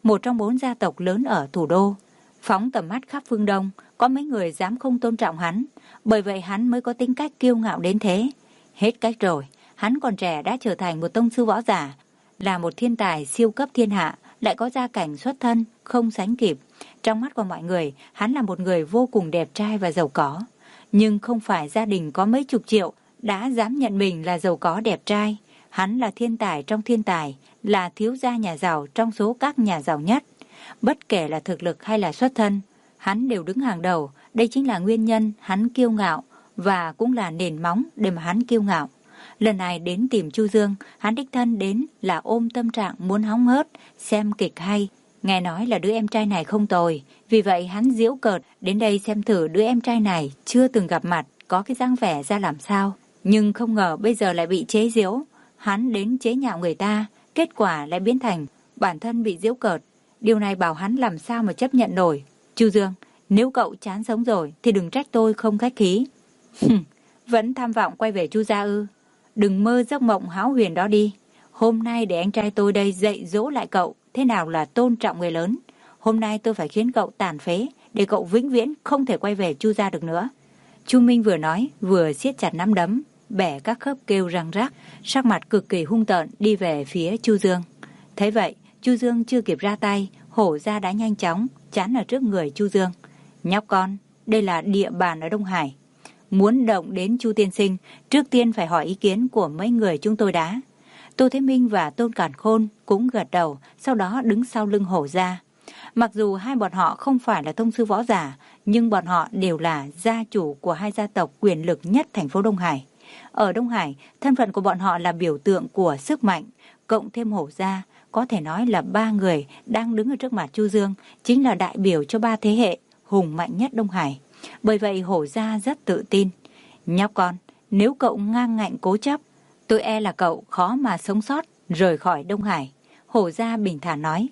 một trong bốn gia tộc lớn ở thủ đô. Phóng tầm mắt khắp phương Đông, có mấy người dám không tôn trọng hắn, bởi vậy hắn mới có tính cách kiêu ngạo đến thế. Hết cách rồi, hắn còn trẻ đã trở thành một tông sư võ giả, là một thiên tài siêu cấp thiên hạ, lại có gia cảnh xuất thân không sánh kịp. Trong mắt của mọi người, hắn là một người vô cùng đẹp trai và giàu có. Nhưng không phải gia đình có mấy chục triệu đã dám nhận mình là giàu có đẹp trai. Hắn là thiên tài trong thiên tài, là thiếu gia nhà giàu trong số các nhà giàu nhất. Bất kể là thực lực hay là xuất thân, hắn đều đứng hàng đầu. Đây chính là nguyên nhân hắn kiêu ngạo và cũng là nền móng để mà hắn kiêu ngạo. Lần này đến tìm Chu Dương, hắn đích thân đến là ôm tâm trạng muốn hóng hớt, xem kịch hay. Nghe nói là đứa em trai này không tồi, vì vậy hắn giễu cợt đến đây xem thử đứa em trai này chưa từng gặp mặt, có cái dáng vẻ ra làm sao. Nhưng không ngờ bây giờ lại bị chế giễu. Hắn đến chế nhạo người ta, kết quả lại biến thành bản thân bị giễu cợt. Điều này bảo hắn làm sao mà chấp nhận nổi. Chu Dương, nếu cậu chán sống rồi thì đừng trách tôi không khách khí. Vẫn tham vọng quay về Chu gia ư? Đừng mơ giấc mộng hão huyền đó đi. Hôm nay để anh trai tôi đây dạy dỗ lại cậu thế nào là tôn trọng người lớn. Hôm nay tôi phải khiến cậu tàn phế, để cậu vĩnh viễn không thể quay về Chu gia được nữa. Chu Minh vừa nói vừa siết chặt nắm đấm, bẻ các khớp kêu răng rắc, sắc mặt cực kỳ hung tợn đi về phía Chu Dương. Thấy vậy, Chu Dương chưa kịp ra tay, hổ ra đã nhanh chóng chắn ở trước người Chu Dương. Nhóc con, đây là địa bàn ở Đông Hải. Muốn động đến Chu tiên sinh, trước tiên phải hỏi ý kiến của mấy người chúng tôi đã. Tô Thế Minh và Tôn Càn Khôn cũng gật đầu, sau đó đứng sau lưng hổ ra. Mặc dù hai bọn họ không phải là tông sư võ giả, nhưng bọn họ đều là gia chủ của hai gia tộc quyền lực nhất thành phố Đông Hải. Ở Đông Hải, thân phận của bọn họ là biểu tượng của sức mạnh, cộng thêm hổ gia, có thể nói là ba người đang đứng ở trước mặt Chu Dương, chính là đại biểu cho ba thế hệ hùng mạnh nhất Đông Hải. Bởi vậy hổ gia rất tự tin. Nhóc con, nếu cậu ngang ngạnh cố chấp, tôi e là cậu khó mà sống sót rời khỏi Đông Hải. Hổ gia bình thản nói.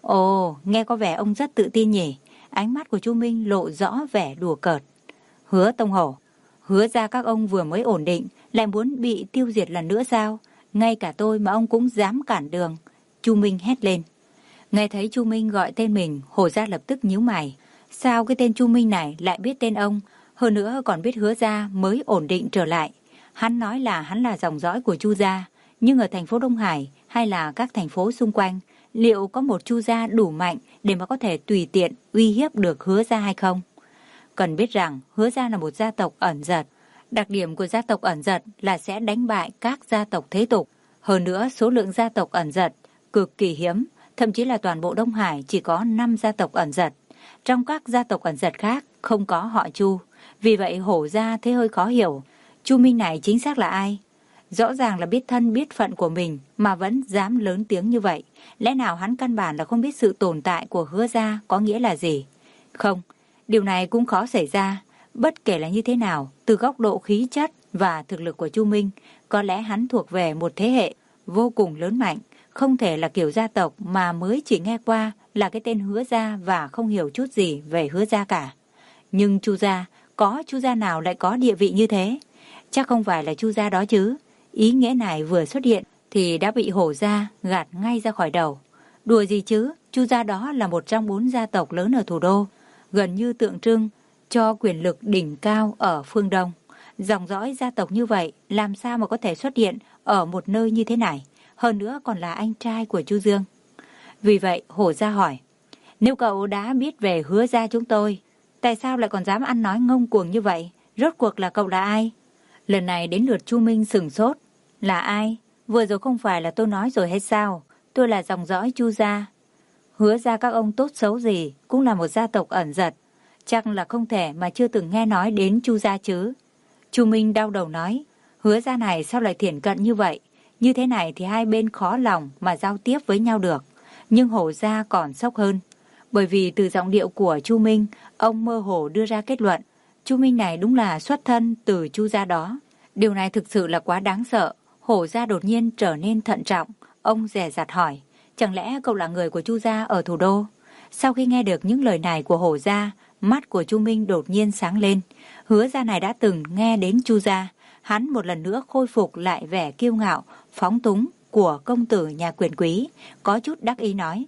Ồ, nghe có vẻ ông rất tự tin nhỉ. Ánh mắt của Chu Minh lộ rõ vẻ đùa cợt. Hứa Tông Hổ, hứa ra các ông vừa mới ổn định, lại muốn bị tiêu diệt lần nữa sao? Ngay cả tôi mà ông cũng dám cản đường. Chu Minh hét lên. Nghe thấy Chu Minh gọi tên mình, hổ gia lập tức nhíu mày. Sao cái tên Chu Minh này lại biết tên ông? Hơn nữa còn biết hứa gia mới ổn định trở lại. Hắn nói là hắn là dòng dõi của Chu gia, nhưng ở thành phố Đông Hải hay là các thành phố xung quanh, liệu có một Chu gia đủ mạnh để mà có thể tùy tiện uy hiếp được hứa gia hay không? Cần biết rằng hứa gia là một gia tộc ẩn giật. Đặc điểm của gia tộc ẩn giật là sẽ đánh bại các gia tộc thế tục. Hơn nữa số lượng gia tộc ẩn giật cực kỳ hiếm, thậm chí là toàn bộ Đông Hải chỉ có năm gia tộc ẩn giật. Trong các gia tộc ẩn giật khác không có họ Chu. Vì vậy hổ gia thấy hơi khó hiểu. Chu Minh này chính xác là ai? Rõ ràng là biết thân biết phận của mình mà vẫn dám lớn tiếng như vậy. Lẽ nào hắn căn bản là không biết sự tồn tại của hứa gia có nghĩa là gì? Không, điều này cũng khó xảy ra. Bất kể là như thế nào, từ góc độ khí chất và thực lực của Chu Minh, có lẽ hắn thuộc về một thế hệ vô cùng lớn mạnh. Không thể là kiểu gia tộc mà mới chỉ nghe qua là cái tên hứa gia và không hiểu chút gì về hứa gia cả. Nhưng Chu gia, có Chu gia nào lại có địa vị như thế? Chắc không phải là Chu gia đó chứ. Ý nghĩa này vừa xuất hiện thì đã bị hổ gia gạt ngay ra khỏi đầu. Đùa gì chứ, Chu gia đó là một trong bốn gia tộc lớn ở thủ đô, gần như tượng trưng cho quyền lực đỉnh cao ở phương Đông. Dòng dõi gia tộc như vậy làm sao mà có thể xuất hiện ở một nơi như thế này, hơn nữa còn là anh trai của Chu Dương. Vì vậy hổ gia hỏi, nếu cậu đã biết về hứa gia chúng tôi, tại sao lại còn dám ăn nói ngông cuồng như vậy? Rốt cuộc là cậu là ai? Lần này đến lượt Chu Minh sửng sốt. Là ai? Vừa rồi không phải là tôi nói rồi hay sao? Tôi là dòng dõi Chu gia. Hứa gia các ông tốt xấu gì cũng là một gia tộc ẩn giật. Chắc là không thể mà chưa từng nghe nói đến Chu gia chứ. Chu Minh đau đầu nói, hứa gia này sao lại thiển cận như vậy? Như thế này thì hai bên khó lòng mà giao tiếp với nhau được. Nhưng hổ gia còn sốc hơn. Bởi vì từ giọng điệu của Chu Minh, ông mơ hồ đưa ra kết luận. Chu Minh này đúng là xuất thân từ Chu gia đó. Điều này thực sự là quá đáng sợ. Hổ gia đột nhiên trở nên thận trọng. Ông dè dặt hỏi, chẳng lẽ cậu là người của Chu gia ở thủ đô? Sau khi nghe được những lời này của hổ gia, mắt của Chu Minh đột nhiên sáng lên. Hứa gia này đã từng nghe đến Chu gia. Hắn một lần nữa khôi phục lại vẻ kiêu ngạo, phóng túng của công tử nhà quyền quý, có chút đắc ý nói.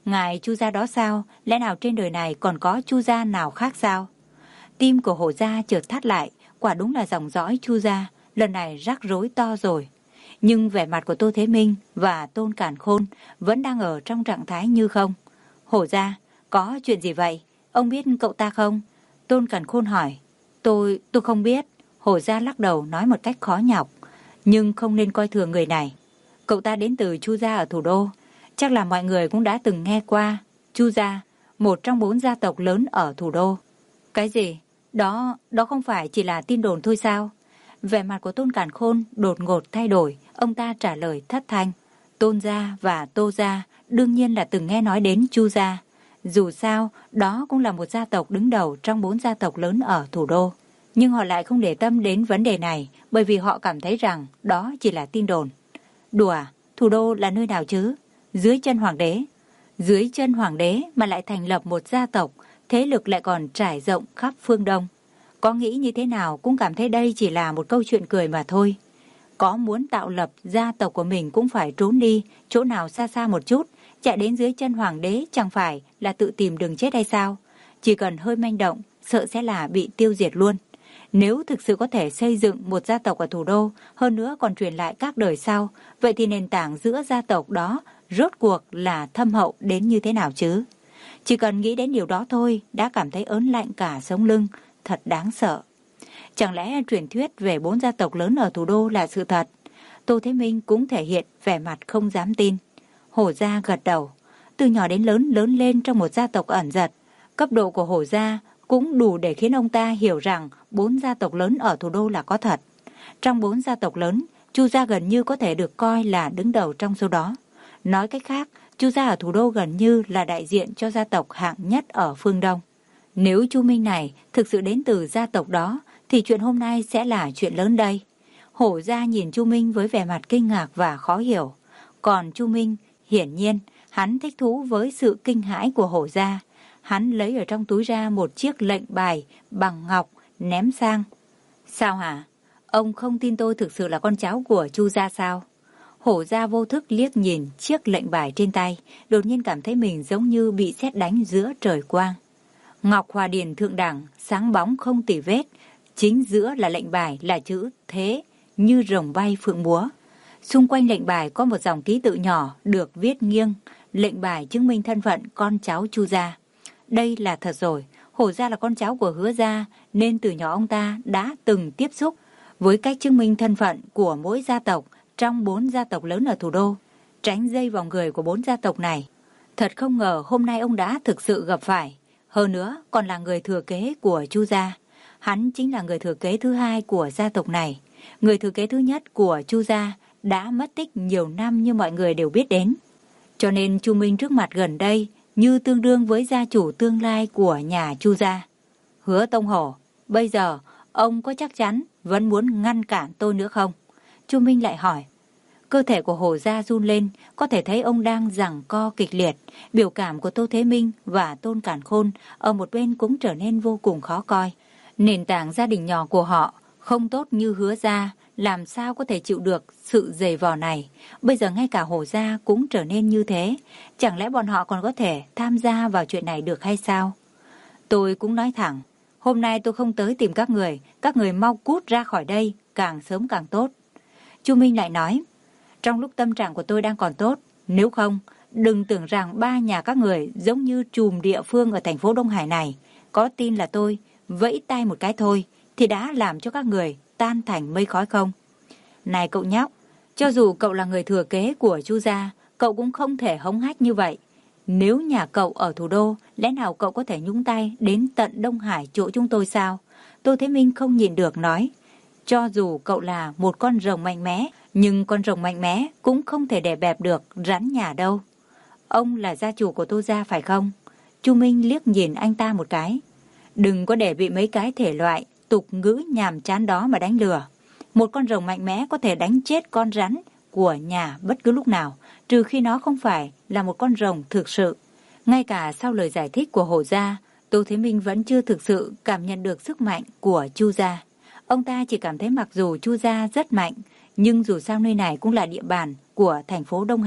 Ngài Chu gia đó sao? Lẽ nào trên đời này còn có Chu gia nào khác sao? Tim của Hổ gia chợt thắt lại, quả đúng là dòng dõi Chu gia, lần này rắc rối to rồi. Nhưng vẻ mặt của Tô Thế Minh và Tôn Càn Khôn vẫn đang ở trong trạng thái như không. Hổ gia, có chuyện gì vậy? Ông biết cậu ta không? Tôn Càn Khôn hỏi. Tôi, tôi không biết. Hổ gia lắc đầu nói một cách khó nhọc. Nhưng không nên coi thường người này. Cậu ta đến từ Chu gia ở thủ đô. Chắc là mọi người cũng đã từng nghe qua. Chu gia, một trong bốn gia tộc lớn ở thủ đô. Cái gì? Đó, đó không phải chỉ là tin đồn thôi sao? Vẻ mặt của Tôn Càn Khôn đột ngột thay đổi. Ông ta trả lời thất thanh. Tôn gia và Tô gia đương nhiên là từng nghe nói đến Chu gia. Dù sao, đó cũng là một gia tộc đứng đầu trong bốn gia tộc lớn ở thủ đô. Nhưng họ lại không để tâm đến vấn đề này, bởi vì họ cảm thấy rằng đó chỉ là tin đồn. Đùa, thủ đô là nơi nào chứ? Dưới chân hoàng đế. Dưới chân hoàng đế mà lại thành lập một gia tộc, thế lực lại còn trải rộng khắp phương Đông. Có nghĩ như thế nào cũng cảm thấy đây chỉ là một câu chuyện cười mà thôi. Có muốn tạo lập gia tộc của mình cũng phải trốn đi, chỗ nào xa xa một chút, chạy đến dưới chân hoàng đế chẳng phải là tự tìm đường chết hay sao? Chỉ cần hơi manh động, sợ sẽ là bị tiêu diệt luôn. Nếu thực sự có thể xây dựng một gia tộc ở thủ đô, hơn nữa còn truyền lại các đời sau, vậy thì nền tảng giữa gia tộc đó rốt cuộc là thâm hậu đến như thế nào chứ? Chỉ cần nghĩ đến điều đó thôi, đã cảm thấy ớn lạnh cả sống lưng, thật đáng sợ. Chẳng lẽ truyền thuyết về bốn gia tộc lớn ở thủ đô là sự thật? Tô Thế Minh cũng thể hiện vẻ mặt không dám tin. Hổ gia gật đầu. Từ nhỏ đến lớn lớn lên trong một gia tộc ẩn giật. Cấp độ của Hổ gia cũng đủ để khiến ông ta hiểu rằng bốn gia tộc lớn ở thủ đô là có thật. Trong bốn gia tộc lớn, Chu gia gần như có thể được coi là đứng đầu trong số đó. Nói cách khác, Chu gia ở thủ đô gần như là đại diện cho gia tộc hạng nhất ở phương Đông. Nếu Chu Minh này thực sự đến từ gia tộc đó, thì chuyện hôm nay sẽ là chuyện lớn đây. Hổ gia nhìn Chu Minh với vẻ mặt kinh ngạc và khó hiểu. Còn Chu Minh, hiển nhiên, hắn thích thú với sự kinh hãi của Hổ gia. Hắn lấy ở trong túi ra một chiếc lệnh bài bằng ngọc ném sang. Sao hả? Ông không tin tôi thực sự là con cháu của Chu gia sao? Hổ gia vô thức liếc nhìn chiếc lệnh bài trên tay, đột nhiên cảm thấy mình giống như bị sét đánh giữa trời quang. Ngọc Hòa Điền thượng đẳng, sáng bóng không tì vết, chính giữa là lệnh bài là chữ Thế, như rồng bay phượng múa. Xung quanh lệnh bài có một dòng ký tự nhỏ được viết nghiêng, lệnh bài chứng minh thân phận con cháu Chu gia. Đây là thật rồi, Hổ gia là con cháu của Hứa gia, nên từ nhỏ ông ta đã từng tiếp xúc với cách chứng minh thân phận của mỗi gia tộc trong bốn gia tộc lớn ở thủ đô, tránh dây vào người của bốn gia tộc này. Thật không ngờ hôm nay ông đã thực sự gặp phải, hơn nữa còn là người thừa kế của Chu gia. Hắn chính là người thừa kế thứ hai của gia tộc này. Người thừa kế thứ nhất của Chu gia đã mất tích nhiều năm như mọi người đều biết đến. Cho nên Chu Minh trước mặt gần đây như tương đương với gia chủ tương lai của nhà Chu gia. Hứa Tông Hổ, bây giờ ông có chắc chắn vẫn muốn ngăn cản tôi nữa không? Chu Minh lại hỏi. Cơ thể của Hổ gia run lên, có thể thấy ông đang giằng co kịch liệt. Biểu cảm của Tô Thế Minh và Tôn Càn Khôn ở một bên cũng trở nên vô cùng khó coi. Nền tảng gia đình nhỏ của họ không tốt như Hứa gia, làm sao có thể chịu được sự giày vò này. Bây giờ ngay cả Hổ gia cũng trở nên như thế. Chẳng lẽ bọn họ còn có thể tham gia vào chuyện này được hay sao? Tôi cũng nói thẳng, hôm nay tôi không tới tìm các người, các người mau cút ra khỏi đây, càng sớm càng tốt. Chu Minh lại nói, trong lúc tâm trạng của tôi đang còn tốt, nếu không, đừng tưởng rằng ba nhà các người giống như trùm địa phương ở thành phố Đông Hải này. Có tin là tôi vẫy tay một cái thôi thì đã làm cho các người tan thành mây khói không? Này cậu nhóc, cho dù cậu là người thừa kế của Chu gia, cậu cũng không thể hống hách như vậy. Nếu nhà cậu ở thủ đô, lẽ nào cậu có thể nhúng tay đến tận Đông Hải chỗ chúng tôi sao? Tô Thế Minh không nhịn được nói, cho dù cậu là một con rồng mạnh mẽ, nhưng con rồng mạnh mẽ cũng không thể đè bẹp được rắn nhà đâu. Ông là gia chủ của Tô gia phải không? Chu Minh liếc nhìn anh ta một cái. Đừng có để bị mấy cái thể loại tục ngữ nhàm chán đó mà đánh lừa. Một con rồng mạnh mẽ có thể đánh chết con rắn của nhà bất cứ lúc nào, trừ khi nó không phải là một con rồng thực sự. Ngay cả sau lời giải thích của Hổ gia, Tô Thế Minh vẫn chưa thực sự cảm nhận được sức mạnh của Chu gia. Ông ta chỉ cảm thấy mặc dù Chu gia rất mạnh, nhưng dù sao nơi này cũng là địa bàn của thành phố Đông Hải.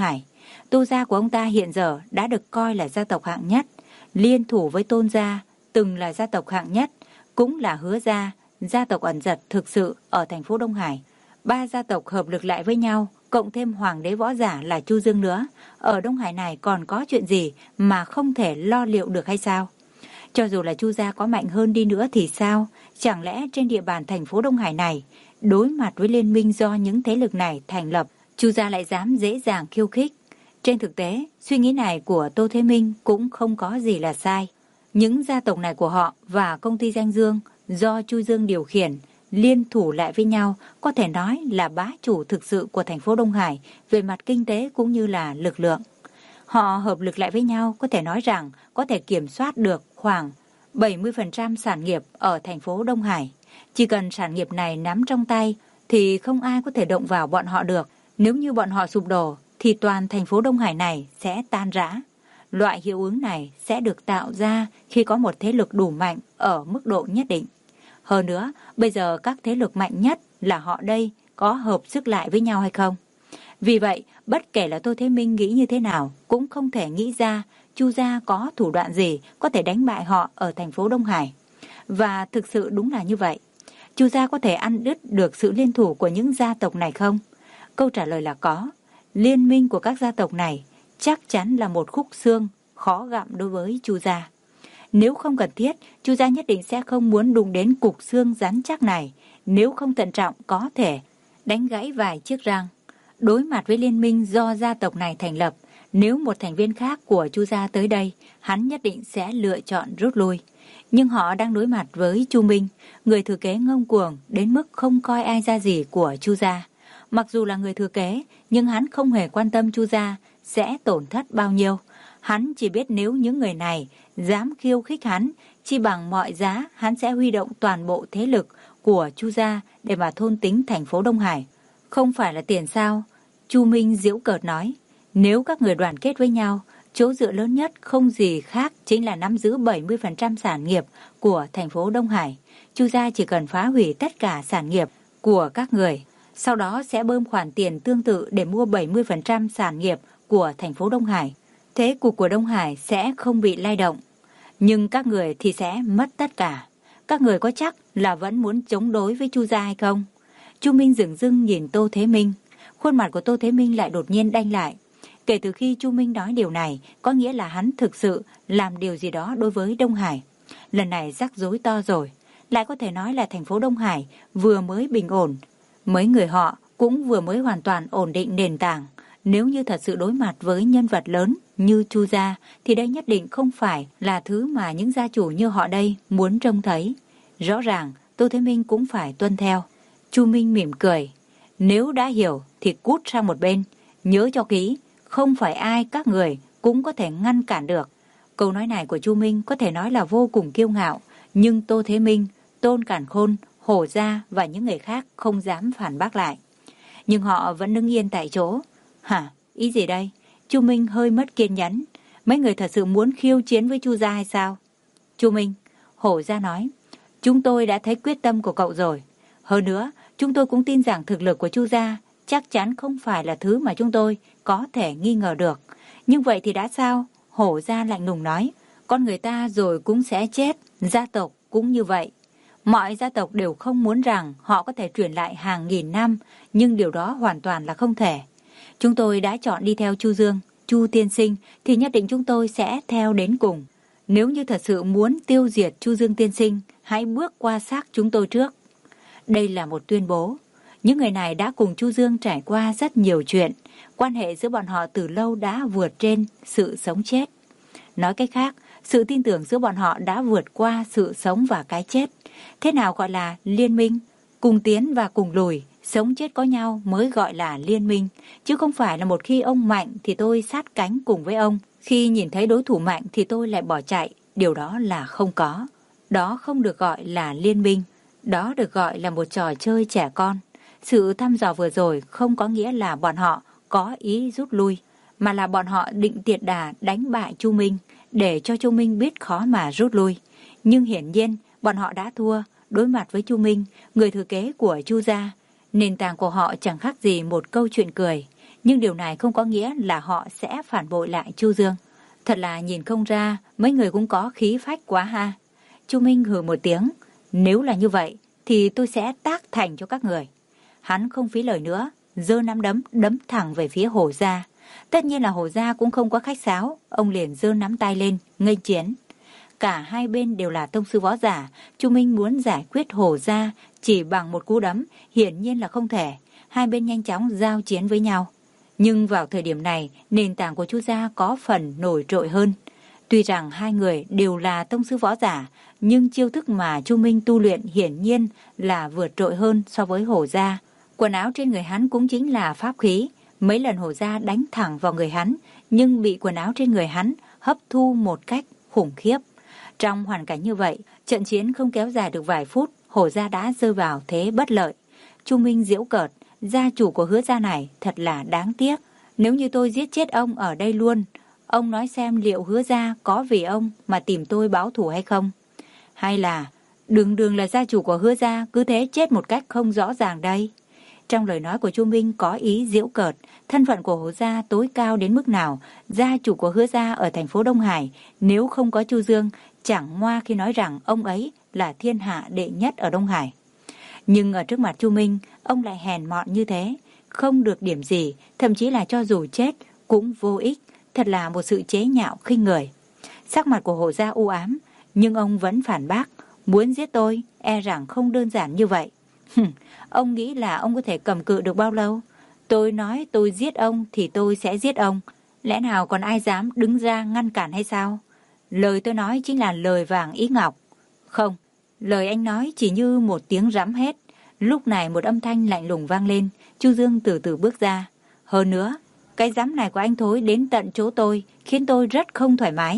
Tô gia của ông ta hiện giờ đã được coi là gia tộc hạng nhất, liên thủ với Tôn gia, từng là gia tộc hạng nhất, cũng là Hứa gia, gia tộc ẩn giật thực sự ở thành phố Đông Hải. Ba gia tộc hợp lực lại với nhau, cộng thêm hoàng đế võ giả là Chu Dương nữa, ở Đông Hải này còn có chuyện gì mà không thể lo liệu được hay sao? Cho dù là Chu gia có mạnh hơn đi nữa thì sao? Chẳng lẽ trên địa bàn thành phố Đông Hải này, đối mặt với liên minh do những thế lực này thành lập, Chu gia lại dám dễ dàng khiêu khích? Trên thực tế, suy nghĩ này của Tô Thế Minh cũng không có gì là sai. Những gia tộc này của họ và công ty Danh Dương do Chu Dương điều khiển, liên thủ lại với nhau, có thể nói là bá chủ thực sự của thành phố Đông Hải về mặt kinh tế cũng như là lực lượng. Họ hợp lực lại với nhau, có thể nói rằng có thể kiểm soát được khoảng bảy mươi phần trăm sản nghiệp ở thành phố Đông Hải. Chỉ cần sản nghiệp này nắm trong tay thì không ai có thể động vào bọn họ được. Nếu như bọn họ sụp đổ thì toàn thành phố Đông Hải này sẽ tan rã. Loại hiệu ứng này sẽ được tạo ra khi có một thế lực đủ mạnh ở mức độ nhất định. Hơn nữa, bây giờ các thế lực mạnh nhất là họ đây có hợp sức lại với nhau hay không? Vì vậy, bất kể là Tô Thế Minh nghĩ như thế nào, cũng không thể nghĩ ra Chu gia có thủ đoạn gì có thể đánh bại họ ở thành phố Đông Hải. Và thực sự đúng là như vậy. Chu gia có thể ăn đứt được sự liên thủ của những gia tộc này không? Câu trả lời là có. Liên minh của các gia tộc này chắc chắn là một khúc xương khó gặm đối với Chu gia. Nếu không cần thiết, Chu gia nhất định sẽ không muốn đụng đến cục xương rắn chắc này. Nếu không thận trọng có thể đánh gãy vài chiếc răng. Đối mặt với liên minh do gia tộc này thành lập, nếu một thành viên khác của Chu gia tới đây, hắn nhất định sẽ lựa chọn rút lui. Nhưng họ đang đối mặt với Chu Minh, người thừa kế ngông cuồng đến mức không coi ai ra gì của Chu gia. Mặc dù là người thừa kế, nhưng hắn không hề quan tâm Chu gia sẽ tổn thất bao nhiêu. Hắn chỉ biết nếu những người này dám khiêu khích hắn, chi bằng mọi giá hắn sẽ huy động toàn bộ thế lực của Chu gia để mà thôn tính thành phố Đông Hải. Không phải là tiền sao? Chu Minh giễu cợt nói. Nếu các người đoàn kết với nhau, chỗ dựa lớn nhất không gì khác chính là nắm giữ bảy mươi phần trăm sản nghiệp của thành phố Đông Hải. Chu gia chỉ cần phá hủy tất cả sản nghiệp của các người, sau đó sẽ bơm khoản tiền tương tự để mua bảy mươi phần trăm sản nghiệp của thành phố Đông Hải. Thế cục của Đông Hải sẽ không bị lay động. Nhưng các người thì sẽ mất tất cả. Các người có chắc là vẫn muốn chống đối với Chu gia hay không? Chu Minh dửng dưng nhìn Tô Thế Minh. Khuôn mặt của Tô Thế Minh lại đột nhiên đanh lại. Kể từ khi Chu Minh nói điều này, có nghĩa là hắn thực sự làm điều gì đó đối với Đông Hải. Lần này rắc rối to rồi. Lại có thể nói là thành phố Đông Hải vừa mới bình ổn. Mấy người họ cũng vừa mới hoàn toàn ổn định nền tảng. Nếu như thật sự đối mặt với nhân vật lớn như Chu gia, thì đây nhất định không phải là thứ mà những gia chủ như họ đây muốn trông thấy. Rõ ràng, Tô Thế Minh cũng phải tuân theo. Chu Minh mỉm cười. Nếu đã hiểu thì cút sang một bên. Nhớ cho kỹ, không phải ai các người cũng có thể ngăn cản được. Câu nói này của Chu Minh có thể nói là vô cùng kiêu ngạo. Nhưng Tô Thế Minh, Tôn Cản Khôn, Hổ Gia và những người khác không dám phản bác lại. Nhưng họ vẫn đứng yên tại chỗ. Hả? Ý gì đây? Chu Minh hơi mất kiên nhẫn. Mấy người thật sự muốn khiêu chiến với Chu gia hay sao? Chu Minh, Hổ Gia nói. Chúng tôi đã thấy quyết tâm của cậu rồi. Hơn nữa, chúng tôi cũng tin rằng thực lực của Chu gia chắc chắn không phải là thứ mà chúng tôi có thể nghi ngờ được. Nhưng vậy thì đã sao? Hổ Gia lạnh lùng nói. Con người ta rồi cũng sẽ chết. Gia tộc cũng như vậy. Mọi gia tộc đều không muốn rằng họ có thể truyền lại hàng nghìn năm, nhưng điều đó hoàn toàn là không thể. Chúng tôi đã chọn đi theo Chu Dương, Chu tiên sinh thì nhất định chúng tôi sẽ theo đến cùng. Nếu như thật sự muốn tiêu diệt Chu Dương tiên sinh, hãy bước qua xác chúng tôi trước. Đây là một tuyên bố. Những người này đã cùng Chu Dương trải qua rất nhiều chuyện. Quan hệ giữa bọn họ từ lâu đã vượt trên sự sống chết. Nói cách khác, sự tin tưởng giữa bọn họ đã vượt qua sự sống và cái chết. Thế nào gọi là liên minh? Cùng tiến và cùng lùi, sống chết có nhau mới gọi là liên minh. Chứ không phải là một khi ông mạnh thì tôi sát cánh cùng với ông. Khi nhìn thấy đối thủ mạnh thì tôi lại bỏ chạy. Điều đó là không có. Đó không được gọi là liên minh. Đó được gọi là một trò chơi trẻ con. Sự thăm dò vừa rồi không có nghĩa là bọn họ có ý rút lui, mà là bọn họ định tiệt đà đánh bại Chu Minh, để cho Chu Minh biết khó mà rút lui. Nhưng hiển nhiên, bọn họ đã thua. Đối mặt với Chu Minh, người thừa kế của Chu gia, nền tảng của họ chẳng khác gì một câu chuyện cười. Nhưng điều này không có nghĩa là họ sẽ phản bội lại Chu Dương. Thật là nhìn không ra, mấy người cũng có khí phách quá ha. Chu Minh hừ một tiếng, nếu là như vậy thì tôi sẽ tác thành cho các người. Hắn không phí lời nữa, giơ nắm đấm đấm thẳng về phía Hổ Gia. Tất nhiên là Hổ Gia cũng không có khách sáo, ông liền giơ nắm tay lên, nghênh chiến. Cả hai bên đều là tông sư võ giả, Chu Minh muốn giải quyết Hổ Gia chỉ bằng một cú đấm, hiển nhiên là không thể. Hai bên nhanh chóng giao chiến với nhau. Nhưng vào thời điểm này, nền tảng của Chu gia có phần nổi trội hơn. Tuy rằng hai người đều là tông sư võ giả, nhưng chiêu thức mà Chu Minh tu luyện hiển nhiên là vượt trội hơn so với Hổ Gia. Quần áo trên người hắn cũng chính là pháp khí. Mấy lần Hổ Gia đánh thẳng vào người hắn, nhưng bị quần áo trên người hắn hấp thu một cách khủng khiếp. Trong hoàn cảnh như vậy, trận chiến không kéo dài được vài phút, Hổ Gia đã rơi vào thế bất lợi. Chu Minh giễu cợt, gia chủ của Hứa gia này thật là đáng tiếc. Nếu như tôi giết chết ông ở đây luôn, ông nói xem liệu Hứa gia có vì ông mà tìm tôi báo thù hay không? Hay là đường đường là gia chủ của Hứa gia cứ thế chết một cách không rõ ràng đây? Trong lời nói của Chu Minh có ý giễu cợt, thân phận của Hứa gia tối cao đến mức nào, gia chủ của Hứa gia ở thành phố Đông Hải, nếu không có Chu Dương, chẳng ngoa khi nói rằng ông ấy là thiên hạ đệ nhất ở Đông Hải. Nhưng ở trước mặt Chu Minh, ông lại hèn mọn như thế, không được điểm gì, thậm chí là cho dù chết cũng vô ích, thật là một sự chế nhạo khinh người. Sắc mặt của Hổ Gia u ám, nhưng ông vẫn phản bác, muốn giết tôi, e rằng không đơn giản như vậy. Ông nghĩ là ông có thể cầm cự được bao lâu? Tôi nói tôi giết ông thì tôi sẽ giết ông, lẽ nào còn ai dám đứng ra ngăn cản hay sao? Lời tôi nói chính là lời vàng ý ngọc. Không, lời anh nói chỉ như một tiếng rắm hết. Lúc này một âm thanh lạnh lùng vang lên, Chu Dương từ từ bước ra. Hơn nữa, cái rắm này của anh thối đến tận chỗ tôi, khiến tôi rất không thoải mái.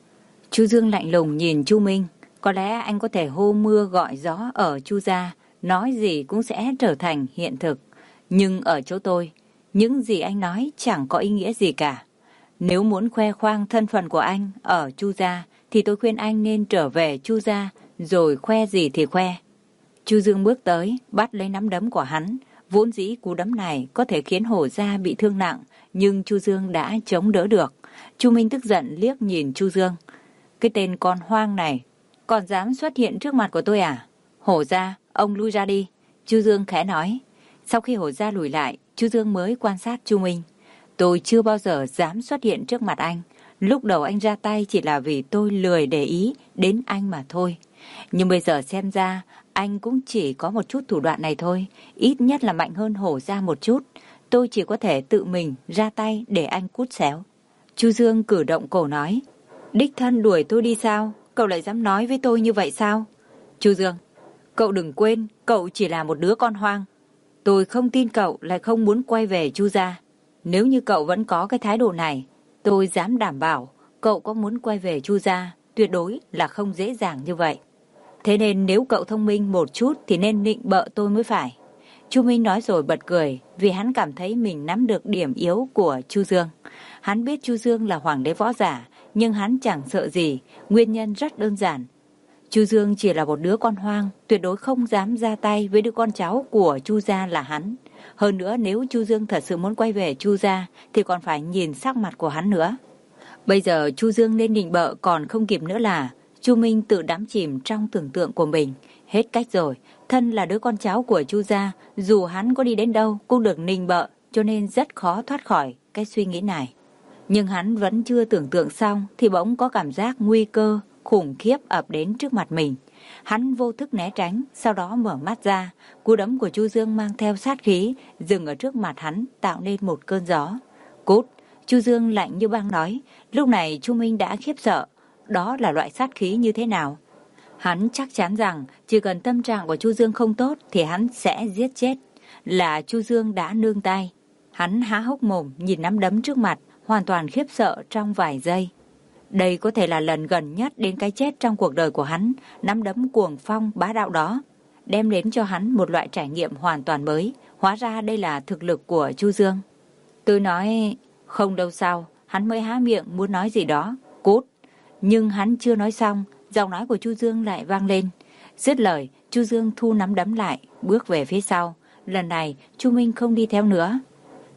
Chu Dương lạnh lùng nhìn Chu Minh, có lẽ anh có thể hô mưa gọi gió ở Chu gia, nói gì cũng sẽ trở thành hiện thực. Nhưng ở chỗ tôi, những gì anh nói chẳng có ý nghĩa gì cả. Nếu muốn khoe khoang thân phận của anh ở Chu gia, thì tôi khuyên anh nên trở về Chu gia, rồi khoe gì thì khoe. Chu Dương bước tới, bắt lấy nắm đấm của hắn. Vốn dĩ cú đấm này có thể khiến Hổ Gia bị thương nặng, nhưng Chu Dương đã chống đỡ được. Chu Minh tức giận liếc nhìn Chu Dương. Cái tên con hoang này, còn dám xuất hiện trước mặt của tôi à? Hổ Gia, ông lui ra đi. Chu Dương khẽ nói. Sau khi Hổ Gia lùi lại, Chu Dương mới quan sát Chu Minh. Tôi chưa bao giờ dám xuất hiện trước mặt anh. Lúc đầu anh ra tay chỉ là vì tôi lười để ý đến anh mà thôi. Nhưng bây giờ xem ra, anh cũng chỉ có một chút thủ đoạn này thôi, ít nhất là mạnh hơn Hổ Gia một chút. Tôi chỉ có thể tự mình ra tay để anh cút xéo. Chu Dương cử động cổ nói, đích thân đuổi tôi đi sao? Cậu lại dám nói với tôi như vậy sao? Chu Dương, cậu đừng quên, cậu chỉ là một đứa con hoang. Tôi không tin cậu lại không muốn quay về Chu gia. Nếu như cậu vẫn có cái thái độ này, tôi dám đảm bảo cậu có muốn quay về Chu gia, tuyệt đối là không dễ dàng như vậy. Thế nên nếu cậu thông minh một chút thì nên nịnh bợ tôi mới phải. Chu Minh nói rồi bật cười, vì hắn cảm thấy mình nắm được điểm yếu của Chu Dương. Hắn biết Chu Dương là hoàng đế võ giả, nhưng hắn chẳng sợ gì, nguyên nhân rất đơn giản. Chu Dương chỉ là một đứa con hoang, tuyệt đối không dám ra tay với đứa con cháu của Chu gia là hắn. Hơn nữa, nếu Chu Dương thật sự muốn quay về Chu gia thì còn phải nhìn sắc mặt của hắn nữa. Bây giờ Chu Dương nên nịnh bợ còn không kịp nữa là Chu Minh tự đắm chìm trong tưởng tượng của mình. Hết cách rồi, thân là đứa con cháu của Chu gia, dù hắn có đi đến đâu cũng được nịnh bợ, cho nên rất khó thoát khỏi cái suy nghĩ này. Nhưng hắn vẫn chưa tưởng tượng xong thì bỗng có cảm giác nguy cơ khủng khiếp ập đến trước mặt mình. Hắn vô thức né tránh, sau đó mở mắt ra. Cú đấm của Chu Dương mang theo sát khí, dừng ở trước mặt hắn, tạo nên một cơn gió. Cút! Chu Dương lạnh như băng nói. Lúc này Chu Minh đã khiếp sợ. Đó là loại sát khí như thế nào? Hắn chắc chắn rằng chỉ cần tâm trạng của Chu Dương không tốt thì hắn sẽ giết chết. Là Chu Dương đã nương tay. Hắn há hốc mồm nhìn nắm đấm trước mặt, hoàn toàn khiếp sợ trong vài giây. Đây có thể là lần gần nhất đến cái chết trong cuộc đời của hắn. Nắm đấm cuồng phong bá đạo đó đem đến cho hắn một loại trải nghiệm hoàn toàn mới. Hóa ra đây là thực lực của Chu Dương. Tôi nói không đâu sao. Hắn mới há miệng muốn nói gì đó. Cút! Nhưng hắn chưa nói xong, giọng nói của Chu Dương lại vang lên. Dứt lời, Chu Dương thu nắm đấm lại, bước về phía sau. Lần này Chu Minh không đi theo nữa.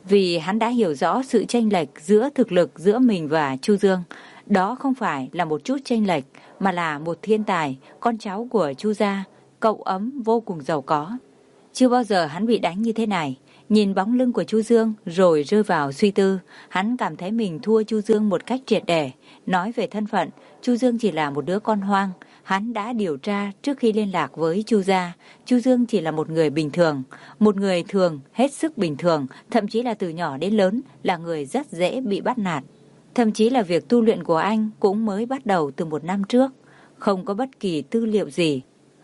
Vì hắn đã hiểu rõ sự chênh lệch giữa thực lực giữa mình và Chu Dương. Đó không phải là một chút chênh lệch, mà là một thiên tài, con cháu của Chu gia, cậu ấm vô cùng giàu có. Chưa bao giờ hắn bị đánh như thế này. Nhìn bóng lưng của Chu Dương rồi rơi vào suy tư, hắn cảm thấy mình thua Chu Dương một cách triệt để. Nói về thân phận, Chu Dương chỉ là một đứa con hoang. Hắn đã điều tra trước khi liên lạc với Chu gia, Chu Dương chỉ là một người bình thường, một người thường, hết sức bình thường, thậm chí là từ nhỏ đến lớn là người rất dễ bị bắt nạt. Thậm chí là việc tu luyện của anh cũng mới bắt đầu từ một năm trước, không có bất kỳ tư liệu gì.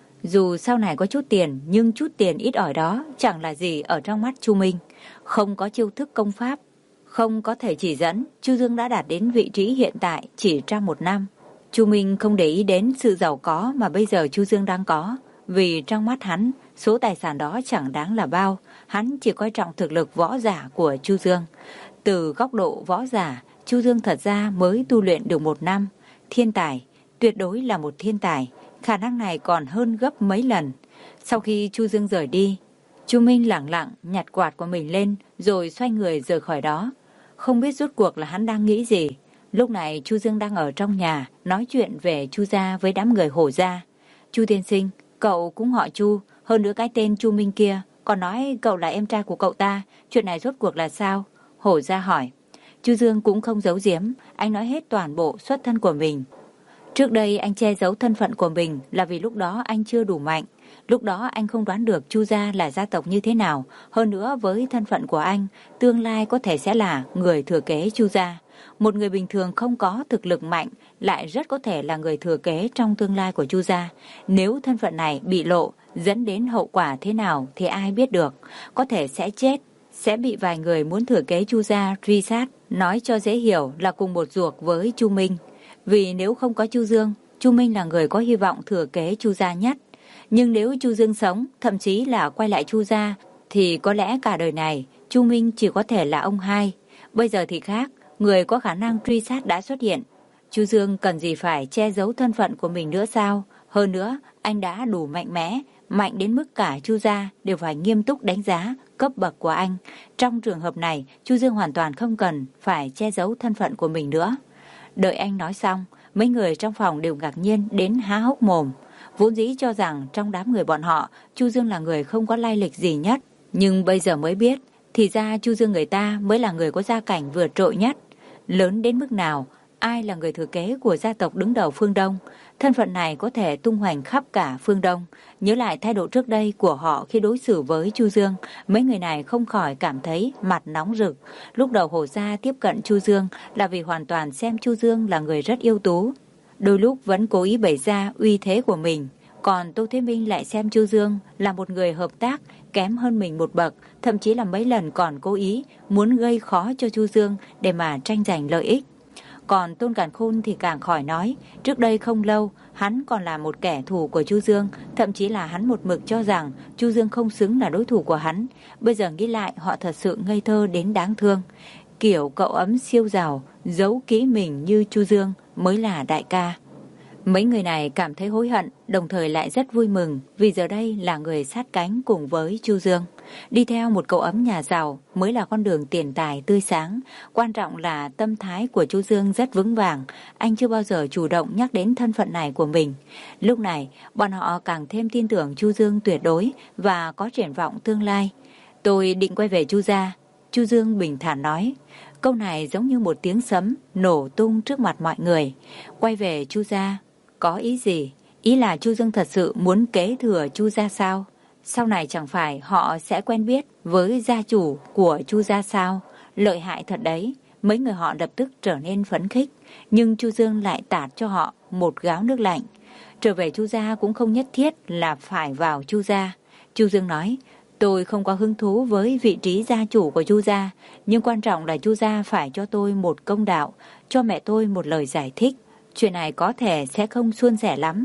Dù sau này có chút tiền, nhưng chút tiền ít ỏi đó chẳng là gì ở trong mắt Chu Minh. Không có chiêu thức công pháp, không có thể chỉ dẫn, Chu Dương đã đạt đến vị trí hiện tại chỉ trong một năm. Chu Minh không để ý đến sự giàu có mà bây giờ Chu Dương đang có, vì trong mắt hắn, số tài sản đó chẳng đáng là bao, hắn chỉ coi trọng thực lực võ giả của Chu Dương. Từ góc độ võ giả, Chu Dương thật ra mới tu luyện được một năm, thiên tài, tuyệt đối là một thiên tài, khả năng này còn hơn gấp mấy lần. Sau khi Chu Dương rời đi, Chu Minh lẳng lặng nhặt quạt của mình lên rồi xoay người rời khỏi đó. Không biết rốt cuộc là hắn đang nghĩ gì. Lúc này Chu Dương đang ở trong nhà nói chuyện về Chu gia với đám người Hổ gia. Chu tiên sinh, cậu cũng họ Chu, hơn nữa cái tên Chu Minh kia còn nói cậu là em trai của cậu ta, chuyện này rốt cuộc là sao? Hổ gia hỏi. Chu Dương cũng không giấu giếm, anh nói hết toàn bộ xuất thân của mình. Trước đây anh che giấu thân phận của mình là vì lúc đó anh chưa đủ mạnh. Lúc đó anh không đoán được Chu gia là gia tộc như thế nào. Hơn nữa với thân phận của anh, tương lai có thể sẽ là người thừa kế Chu gia. Một người bình thường không có thực lực mạnh lại rất có thể là người thừa kế trong tương lai của Chu gia. Nếu thân phận này bị lộ, dẫn đến hậu quả thế nào thì ai biết được. Có thể sẽ chết, sẽ bị vài người muốn thừa kế Chu gia truy sát. Nói cho dễ hiểu là cùng một ruột với Chu Minh. Vì nếu không có Chu Dương, Chu Minh là người có hy vọng thừa kế Chu gia nhất. Nhưng nếu Chu Dương sống, thậm chí là quay lại Chu gia, thì có lẽ cả đời này Chu Minh chỉ có thể là ông hai. Bây giờ thì khác, người có khả năng truy sát đã xuất hiện. Chu Dương cần gì phải che giấu thân phận của mình nữa sao? Hơn nữa, anh đã đủ mạnh mẽ, mạnh đến mức cả Chu gia đều phải nghiêm túc đánh giá cấp bậc của anh. Trong trường hợp này, Chu Dương hoàn toàn không cần phải che giấu thân phận của mình nữa. Đợi anh nói xong, mấy người trong phòng đều ngạc nhiên đến há hốc mồm. Vốn dĩ cho rằng trong đám người bọn họ, Chu Dương là người không có lai lịch gì nhất. Nhưng bây giờ mới biết, thì ra Chu Dương người ta mới là người có gia cảnh vượt trội nhất. Lớn đến mức nào, ai là người thừa kế của gia tộc đứng đầu phương Đông. Thân phận này có thể tung hoành khắp cả phương Đông. Nhớ lại thái độ trước đây của họ khi đối xử với Chu Dương, mấy người này không khỏi cảm thấy mặt nóng rực. Lúc đầu Hổ gia tiếp cận Chu Dương là vì hoàn toàn xem Chu Dương là người rất ưu tú. Đôi lúc vẫn cố ý bày ra uy thế của mình. Còn Tô Thế Minh lại xem Chu Dương là một người hợp tác, kém hơn mình một bậc, thậm chí là mấy lần còn cố ý muốn gây khó cho Chu Dương để mà tranh giành lợi ích. Còn Tôn Càn Khôn thì càng khỏi nói, trước đây không lâu, hắn còn là một kẻ thù của Chu Dương, thậm chí là hắn một mực cho rằng Chu Dương không xứng là đối thủ của hắn. Bây giờ nghĩ lại họ thật sự ngây thơ đến đáng thương. Kiểu cậu ấm siêu giàu, giấu kỹ mình như Chu Dương mới là đại ca. Mấy người này cảm thấy hối hận, đồng thời lại rất vui mừng vì giờ đây là người sát cánh cùng với Chu Dương. Đi theo một cậu ấm nhà giàu mới là con đường tiền tài tươi sáng. Quan trọng là tâm thái của Chu Dương rất vững vàng, anh chưa bao giờ chủ động nhắc đến thân phận này của mình. Lúc này, bọn họ càng thêm tin tưởng Chu Dương tuyệt đối và có triển vọng tương lai. Tôi định quay về Chu gia, Chu Dương bình thản nói. Câu này giống như một tiếng sấm nổ tung trước mặt mọi người. Quay về Chu gia, có ý gì? Ý là Chu Dương thật sự muốn kế thừa Chu gia sao? Sau này chẳng phải họ sẽ quen biết với gia chủ của Chu gia sao? Lợi hại thật đấy. Mấy người họ lập tức trở nên phấn khích. Nhưng Chu Dương lại tạt cho họ một gáo nước lạnh. Trở về Chu gia cũng không nhất thiết là phải vào Chu gia. Chu Dương nói, tôi không có hứng thú với vị trí gia chủ của Chu gia, nhưng quan trọng là Chu gia phải cho tôi một công đạo, cho mẹ tôi một lời giải thích. Chuyện này có thể sẽ không suôn sẻ lắm,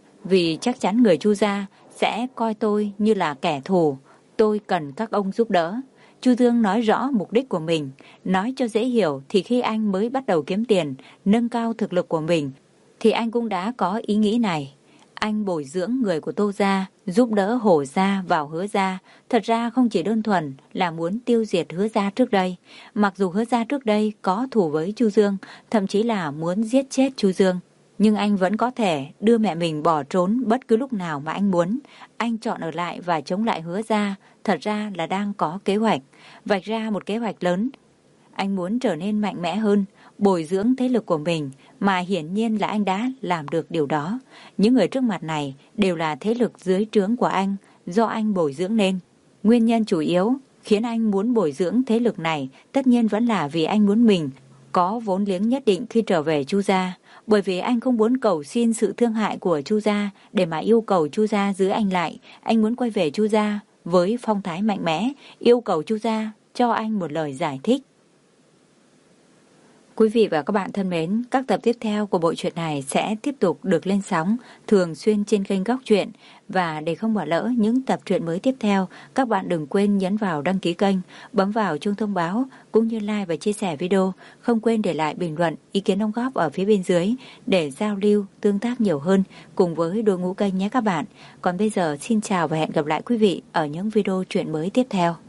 vì chắc chắn người Chu gia sẽ coi tôi như là kẻ thù. Tôi cần các ông giúp đỡ. Chu Dương nói rõ mục đích của mình. Nói cho dễ hiểu thì khi anh mới bắt đầu kiếm tiền, nâng cao thực lực của mình, thì anh cũng đã có ý nghĩ này. Anh bồi dưỡng người của Tô gia, giúp đỡ Hổ gia vào Hứa gia, thật ra không chỉ đơn thuần là muốn tiêu diệt Hứa gia trước đây. Mặc dù Hứa gia trước đây có thù với Chu Dương, thậm chí là muốn giết chết Chu Dương, nhưng anh vẫn có thể đưa mẹ mình bỏ trốn bất cứ lúc nào mà anh muốn. Anh chọn ở lại và chống lại Hứa gia, thật ra là đang có kế hoạch, vạch ra một kế hoạch lớn. Anh muốn trở nên mạnh mẽ hơn, bồi dưỡng thế lực của mình, mà hiển nhiên là anh đã làm được điều đó. Những người trước mặt này đều là thế lực dưới trướng của anh, do anh bồi dưỡng nên. Nguyên nhân chủ yếu khiến anh muốn bồi dưỡng thế lực này tất nhiên vẫn là vì anh muốn mình có vốn liếng nhất định khi trở về Chu gia, bởi vì anh không muốn cầu xin sự thương hại của Chu gia để mà yêu cầu Chu gia giữ anh lại. Anh muốn quay về Chu gia với phong thái mạnh mẽ, yêu cầu Chu gia cho anh một lời giải thích. Quý vị và các bạn thân mến, các tập tiếp theo của bộ truyện này sẽ tiếp tục được lên sóng thường xuyên trên kênh Góc Truyện. Và để không bỏ lỡ những tập truyện mới tiếp theo, các bạn đừng quên nhấn vào đăng ký kênh, bấm vào chuông thông báo, cũng như like và chia sẻ video. Không quên để lại bình luận, ý kiến đóng góp ở phía bên dưới để giao lưu, tương tác nhiều hơn cùng với đội ngũ kênh nhé các bạn. Còn bây giờ xin chào và hẹn gặp lại quý vị ở những video truyện mới tiếp theo.